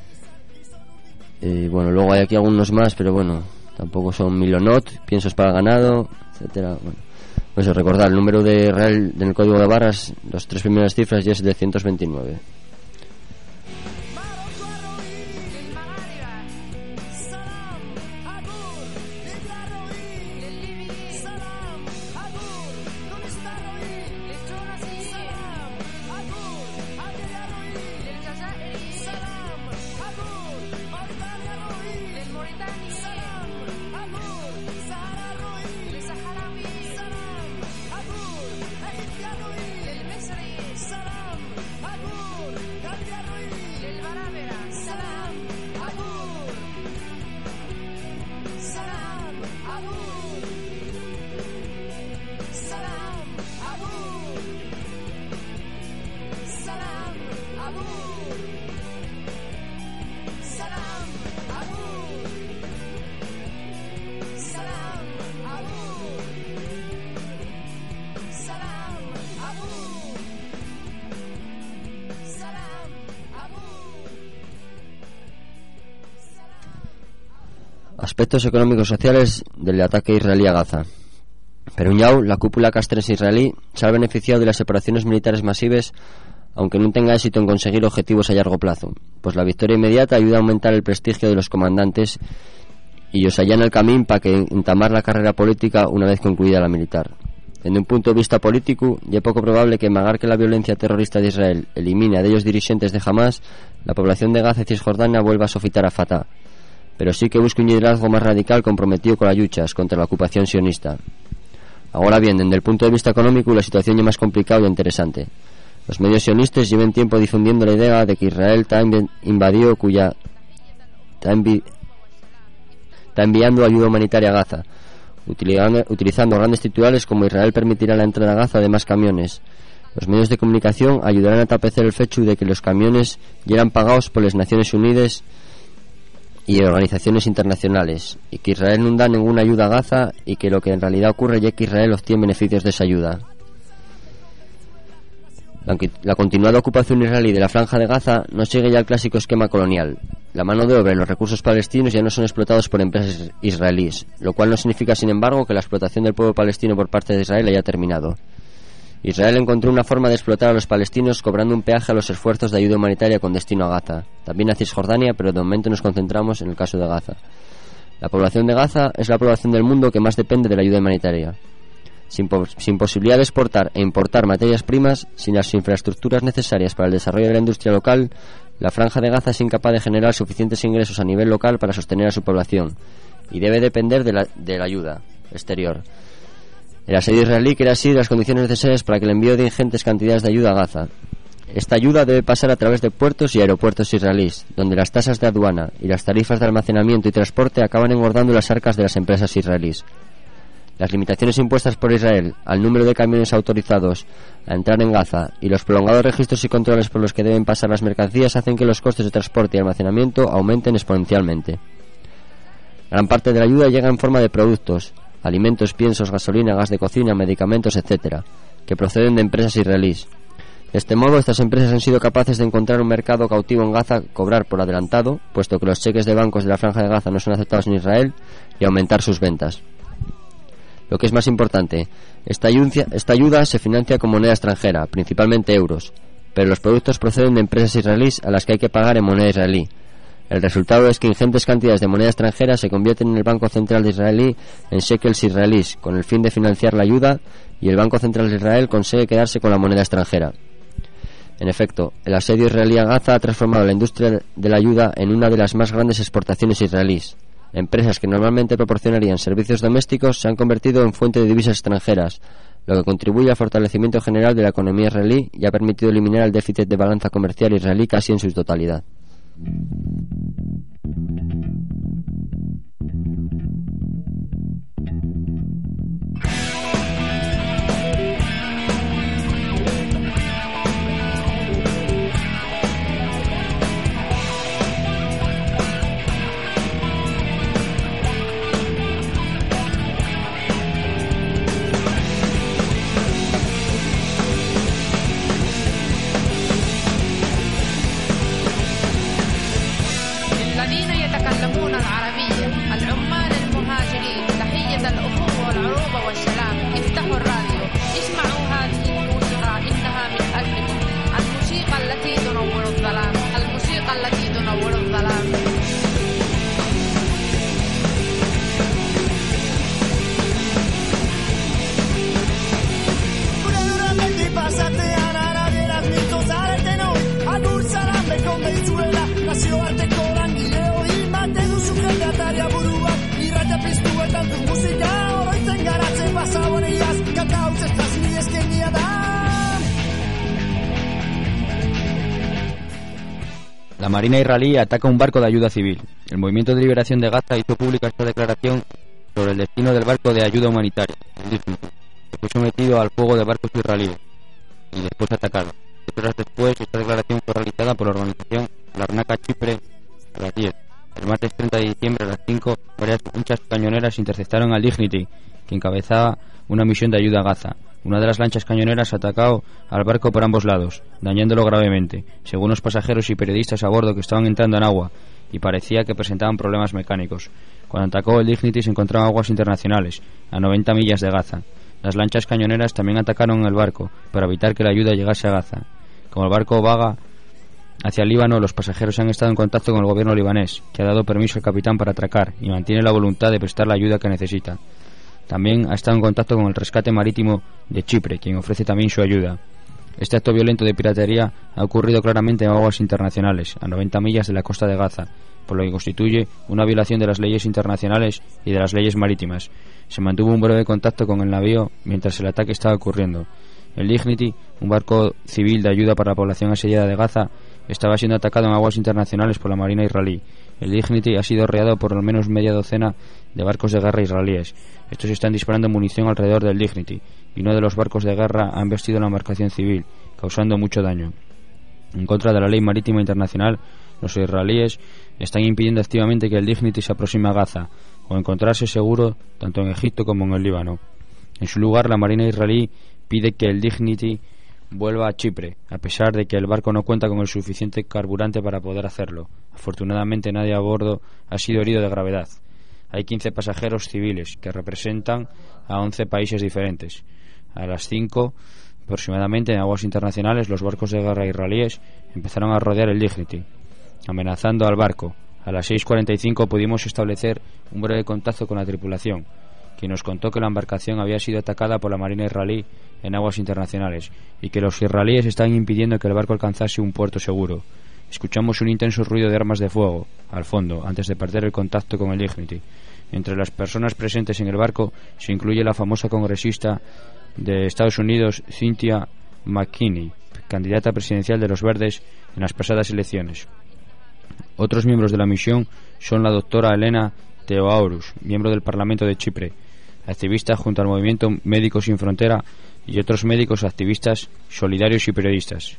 Bueno, luego hay aquí algunos más, pero bueno, tampoco son Milonot, piensos para el ganado, etcétera. Bueno, Pues recordar el número de Israel en el código de barras, las 3 primeras cifras, ya es 729. Aspectos económicos sociales del ataque israelí a Gaza. Peruñao, la cúpula castrense israelí, se ha beneficiado de las separaciones militares masivas, aunque no tenga éxito en conseguir objetivos a largo plazo, pues la victoria inmediata ayuda a aumentar el prestigio de los comandantes y os allana el camino para que entamar la carrera política una vez concluida la militar. Desde un punto de vista político, y es poco probable que magar que la violencia terrorista de Israel elimine a ellos dirigentes de Hamas, la población de Gaza y Cisjordania vuelva a sofitar a Fatah, pero sí que busca un liderazgo más radical comprometido con las luchas contra la ocupación sionista. Ahora bien, desde el punto de vista económico, la situación es más complicada e interesante. Los medios sionistas llevan tiempo difundiendo la idea de que Israel está invadido está enviando ayuda humanitaria a Gaza, utilizando grandes titulares como Israel permitirá la entrada a Gaza de más camiones. Los medios de comunicación ayudarán a tapecer el hecho de que los camiones ya eran pagados por las Naciones Unidas y organizaciones internacionales, y que Israel no da ninguna ayuda a Gaza, y que lo que en realidad ocurre es que Israel obtiene beneficios de esa ayuda. La continuada ocupación israelí de la franja de Gaza no sigue ya el clásico esquema colonial. La mano de obra y los recursos palestinos ya no son explotados por empresas israelíes, lo cual no significa, sin embargo, que la explotación del pueblo palestino por parte de Israel haya terminado. Israel encontró una forma de explotar a los palestinos cobrando un peaje a los esfuerzos de ayuda humanitaria con destino a Gaza, también a Cisjordania, pero de momento nos concentramos en el caso de Gaza. La población de Gaza es la población del mundo que más depende de la ayuda humanitaria. Sin posibilidad de exportar e importar materias primas, sin las infraestructuras necesarias para el desarrollo de la industria local, la franja de Gaza es incapaz de generar suficientes ingresos a nivel local para sostener a su población, y debe depender de la ayuda exterior. El asedio israelí quiere así las condiciones necesarias para que el envío de ingentes cantidades de ayuda a Gaza. Esta ayuda debe pasar a través de puertos y aeropuertos israelíes, donde las tasas de aduana y las tarifas de almacenamiento y transporte acaban engordando las arcas de las empresas israelíes. Las limitaciones impuestas por Israel al número de camiones autorizados a entrar en Gaza y los prolongados registros y controles por los que deben pasar las mercancías hacen que los costes de transporte y almacenamiento aumenten exponencialmente. Gran parte de la ayuda llega en forma de productos, alimentos, piensos, gasolina, gas de cocina, medicamentos, etc., que proceden de empresas israelíes. De este modo, estas empresas han sido capaces de encontrar un mercado cautivo en Gaza, cobrar por adelantado, puesto que los cheques de bancos de la franja de Gaza no son aceptados en Israel, y aumentar sus ventas. Lo que es más importante, esta ayuda se financia con moneda extranjera, principalmente euros, pero los productos proceden de empresas israelíes a las que hay que pagar en moneda israelí. El resultado es que ingentes cantidades de moneda extranjera se convierten en el Banco Central de Israel en shekels israelíes, con el fin de financiar la ayuda, y el Banco Central de Israel consigue quedarse con la moneda extranjera. En efecto, el asedio israelí a Gaza ha transformado la industria de la ayuda en una de las más grandes exportaciones israelíes. Empresas que normalmente proporcionarían servicios domésticos se han convertido en fuente de divisas extranjeras, lo que contribuye al fortalecimiento general de la economía israelí y ha permitido eliminar el déficit de balanza comercial israelí casi en su totalidad. La Marina israelí ataca un barco de ayuda civil. El Movimiento de Liberación de Gaza hizo pública esta declaración sobre el destino del barco de ayuda humanitaria, el Dignity, que fue sometido al fuego de barcos israelíes y después atacado. 2 horas después, esta declaración fue realizada por la organización Larnaca Chipre a las 10. El martes 30 de diciembre a las 5, varias lanchas cañoneras interceptaron al Dignity, que encabezaba una misión de ayuda a Gaza. Una de las lanchas cañoneras atacó al barco por ambos lados, dañándolo gravemente, según los pasajeros y periodistas a bordo que estaban entrando en agua, y parecía que presentaban problemas mecánicos. Cuando atacó el Dignity se encontraba en aguas internacionales, a 90 millas de Gaza. Las lanchas cañoneras también atacaron el barco, para evitar que la ayuda llegase a Gaza. Como el barco vaga hacia el Líbano, los pasajeros han estado en contacto con el gobierno libanés, que ha dado permiso al capitán para atracar y mantiene la voluntad de prestar la ayuda que necesita. También ha estado en contacto con el rescate marítimo de Chipre, quien ofrece también su ayuda. Este acto violento de piratería ha ocurrido claramente en aguas internacionales, a 90 millas de la costa de Gaza, por lo que constituye una violación de las leyes internacionales y de las leyes marítimas. Se mantuvo un breve contacto con el navío mientras el ataque estaba ocurriendo. El Dignity, un barco civil de ayuda para la población asediada de Gaza, estaba siendo atacado en aguas internacionales por la Marina israelí. El Dignity ha sido rodeado por al menos media docena de barcos de guerra israelíes. Estos están disparando munición alrededor del Dignity, y uno de los barcos de guerra ha embestido la embarcación civil, causando mucho daño. En contra de la ley marítima internacional, los israelíes están impidiendo activamente que el Dignity se aproxime a Gaza, o encontrarse seguro tanto en Egipto como en el Líbano. En su lugar, la Marina israelí pide que el Dignity vuelva a Chipre, a pesar de que el barco no cuenta con el suficiente carburante para poder hacerlo. Afortunadamente nadie a bordo ha sido herido de gravedad. Hay 15 pasajeros civiles que representan a 11 países diferentes. A las 5 aproximadamente, en aguas internacionales, los barcos de guerra israelíes empezaron a rodear el Dignity, amenazando al barco. A las 6:45 pudimos establecer un breve contacto con la tripulación, quien nos contó que la embarcación había sido atacada por la Marina israelí en aguas internacionales y que los israelíes estaban impidiendo que el barco alcanzase un puerto seguro. Escuchamos un intenso ruido de armas de fuego al fondo antes de perder el contacto con el Dignity. Entre las personas presentes en el barco se incluye la famosa congresista de Estados Unidos Cynthia McKinney, candidata presidencial de los Verdes en las pasadas elecciones. Otros miembros de la misión son la doctora Elena Theohaurus, miembro del Parlamento de Chipre, activista junto al movimiento Médicos Sin Frontera, y otros médicos, activistas, solidarios y periodistas.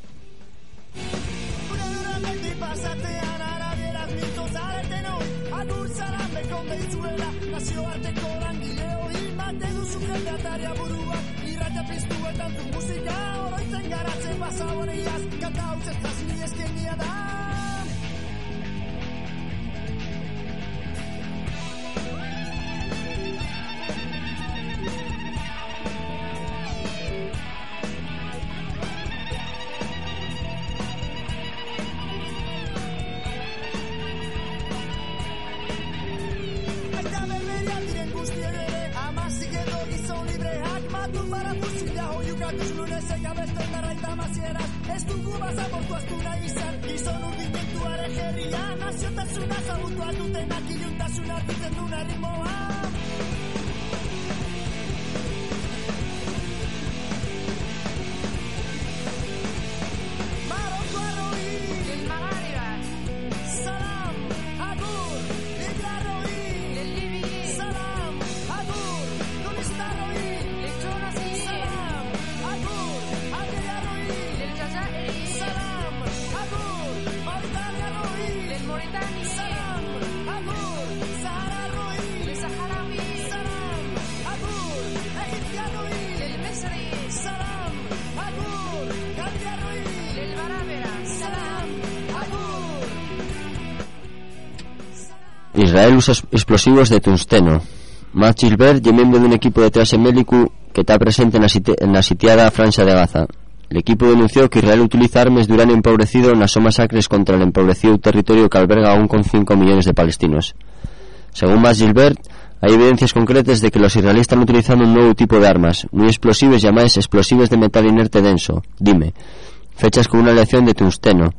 Israel usa explosivos de tungsteno. Matt Gilbert es miembro de un equipo de clase médico que está presente en la sitiada Franja de Gaza. El equipo denunció que Israel utiliza armas de uranio empobrecido en las masacres contra el empobrecido territorio que alberga a 1,5 millones de palestinos. Según Matt Gilbert, hay evidencias concretas de que los israelíes están utilizando un nuevo tipo de armas, muy explosivos, llamadas explosivos de metal inerte denso, DIME, fechas con una aleación de tungsteno.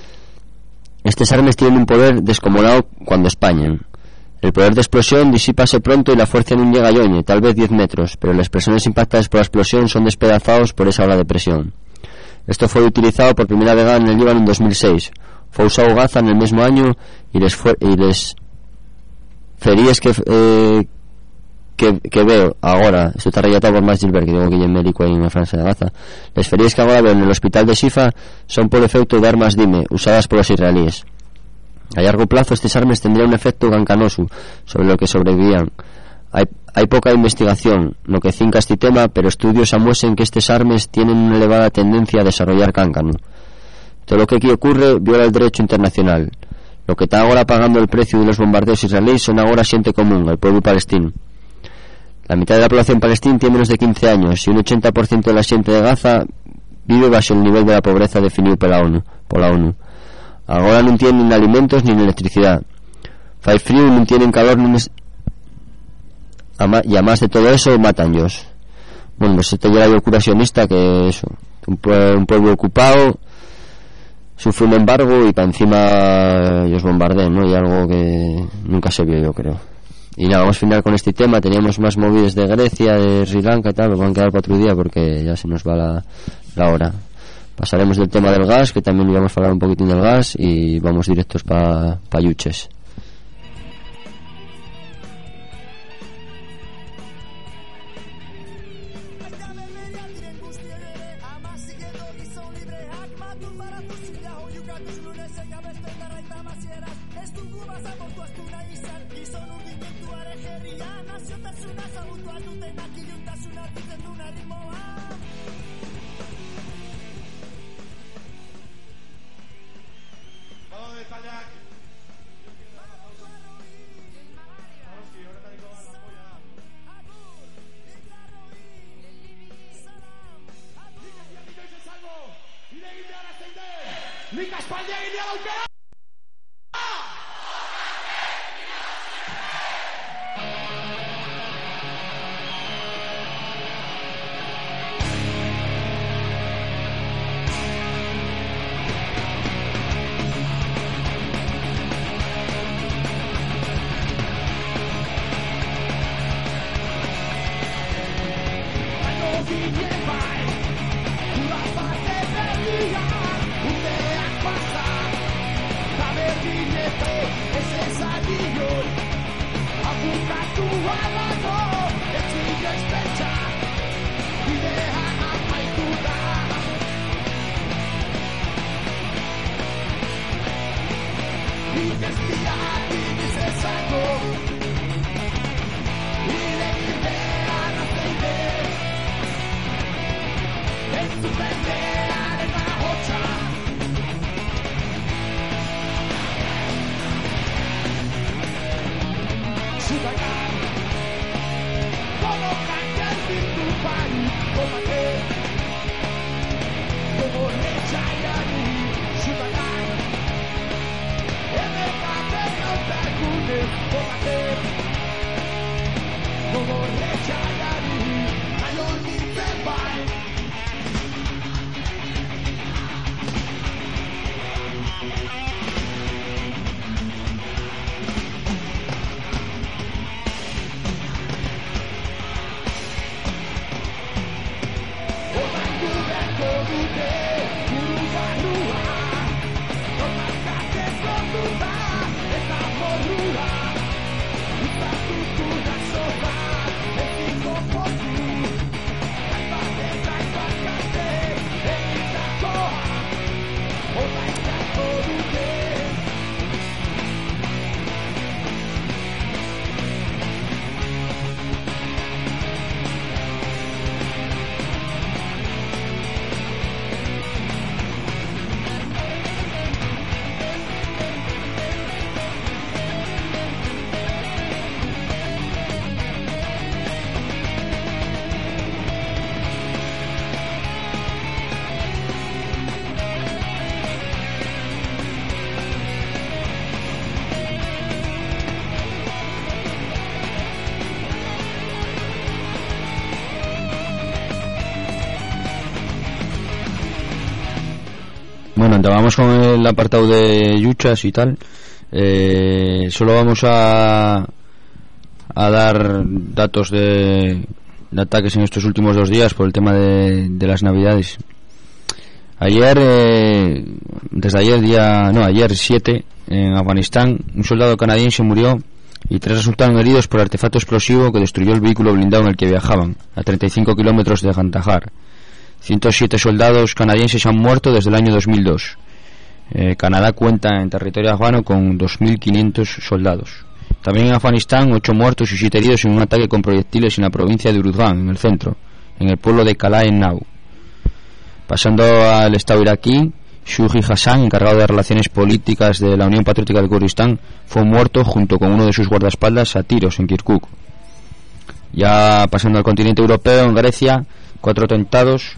Estas armas tienen un poder descomunal cuando españan. El poder de explosión disípase pronto y la fuerza no llega a Yoñe, tal vez 10 metros, pero las personas impactadas por la explosión son despedazados por esa ola de presión. Esto fue utilizado por primera vez en el Líbano en 2006. fue usado Gaza en el mismo año y les feries que veo ahora, esto está rellatado por Max Gilbert, que digo que en médico ahí en la Francia de Gaza, les feries que ahora veo en el hospital de Shifa son por efecto de armas DIME usadas por los israelíes. A largo plazo estas armas tendrían un efecto cancanoso sobre lo que sobrevivían. Hay poca investigación no que cinca este tema, pero estudios amuesen que estas armas tienen una elevada tendencia a desarrollar cáncano. Todo lo que aquí ocurre viola el derecho internacional. Lo que está ahora pagando el precio de los bombardeos israelíes son ahora gente común, el pueblo palestino. La mitad de la población palestina tiene menos de 15 años y un 80% de la gente de Gaza vive bajo el nivel de la pobreza definido por la ONU. Ahora no tienen ni alimentos ni electricidad. Fai frío y no tienen calor y además de todo eso matan ellos. Bueno, pues este ya la locura sionista, que eso, un pueblo ocupado, sufre un embargo y para encima ellos bombardean, ¿no? Y algo que nunca se vio, yo creo. Y nada, vamos a final con este tema. Teníamos más movidas de Grecia, de Sri Lanka y tal, nos van a quedar para otro día porque ya se nos va la hora. Pasaremos del tema del gas, que también íbamos a hablar un poquitín del gas, y vamos directos para Yuches. Bueno, vamos con el apartado de yuchas y tal. Solo vamos a dar datos de ataques en estos últimos 2 días por el tema de las navidades. Ayer 7, en Afganistán, un soldado canadiense murió y 3 resultaron heridos por artefacto explosivo que destruyó el vehículo blindado en el que viajaban, a 35 kilómetros de Kandahar. 107 soldados canadienses han muerto desde el año 2002. Canadá cuenta en territorio afgano con 2.500 soldados. También en Afganistán, 8 muertos y 7 heridos en un ataque con proyectiles en la provincia de Uruzgan, en el centro, en el pueblo de Kala en Nau. Pasando al estado iraquí, Shuji Hassan, encargado de relaciones políticas de la Unión Patriótica del Kurdistán, fue muerto junto con uno de sus guardaespaldas a tiros en Kirkuk. Ya pasando al continente europeo, en Grecia, 4 atentados,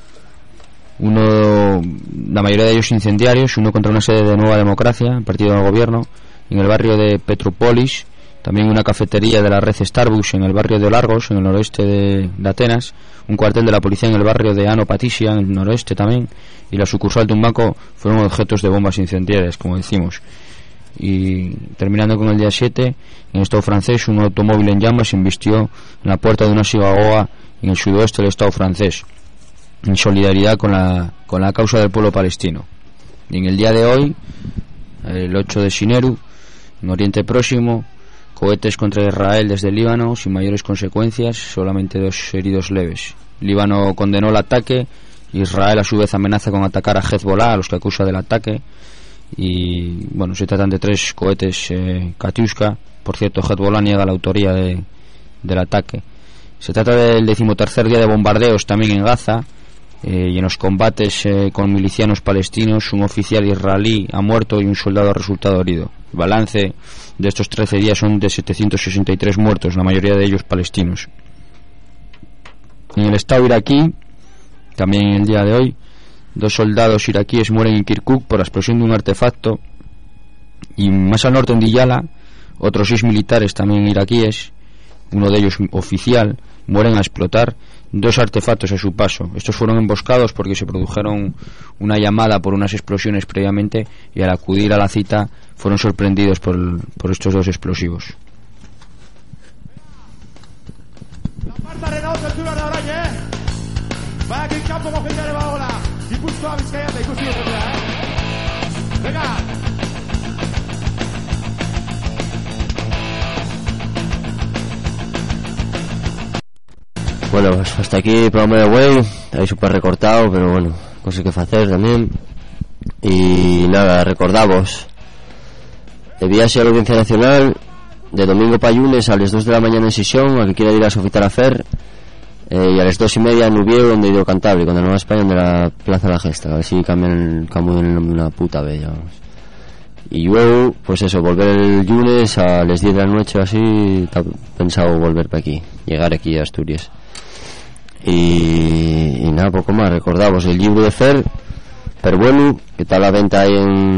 la mayoría de ellos incendiarios, uno contra una sede de Nueva Democracia, partido del gobierno, en el barrio de Petrópolis, también una cafetería de la red Starbucks en el barrio de Largos, en el noroeste de Atenas, un cuartel de la policía en el barrio de Ano Patisia, en el noroeste también, y la sucursal de un banco fueron objetos de bombas incendiarias, como decimos. Y terminando con el día 7, en el estado francés, un automóvil en llamas se embistió en la puerta de una sinagoga en el sudoeste del estado francés, en solidaridad con la causa del pueblo palestino. Y en el día de hoy, el 8 de Shineru, en Oriente Próximo, cohetes contra Israel desde Líbano sin mayores consecuencias, solamente 2 heridos leves. Líbano condenó el ataque, Israel a su vez amenaza con atacar a Hezbollah, a los que acusa del ataque, y bueno, se tratan de 3 cohetes Katyushka. Por cierto, Hezbollah niega la autoría del ataque. Se trata del 13º día de bombardeos también en Gaza, y en los combates con milicianos palestinos, un oficial israelí ha muerto y un soldado ha resultado herido. El balance de estos 13 días son de 763 muertos, la mayoría de ellos palestinos. En el estado iraquí, también en el día de hoy, 2 soldados iraquíes mueren en Kirkuk por la explosión de un artefacto, y más al norte en Diyala, otros 6 militares también iraquíes, uno de ellos oficial, mueren a explotar 2 artefactos a su paso. Estos fueron emboscados porque se produjeron una llamada por unas explosiones previamente, y al acudir a la cita fueron sorprendidos por estos 2 explosivos. Bueno, pues hasta aquí el programa de Way, ahí súper recortado, pero bueno, cosas que hacer también. Y nada, recordamos el viaje a la Audiencia Nacional de domingo para lunes a las 2 de la mañana en Sisión, a que quiera ir a Sofita a Fer, y a las 2:30 en Ubieu, donde Hidro Cantabria, con la Nueva España, donde la Plaza de la Gesta, a ver si cambian el nombre de una puta bella, vamos. Y luego, pues eso, volver el lunes a las 10 de la noche o así, está pensado volver para aquí, llegar aquí a Asturias. Y nada, poco más. Recordamos el libro de Fer, Perbuenu, que está a la venta ahí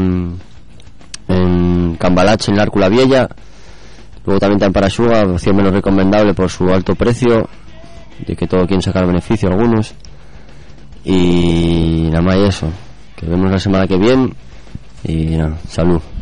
en Cambalache, en Lárcula Vieja. Luego también está en Parasuga, opción menos recomendable por su alto precio, de que todo quieren sacar beneficio algunos. Y nada más eso, que vemos la semana que viene. Y nada, salud.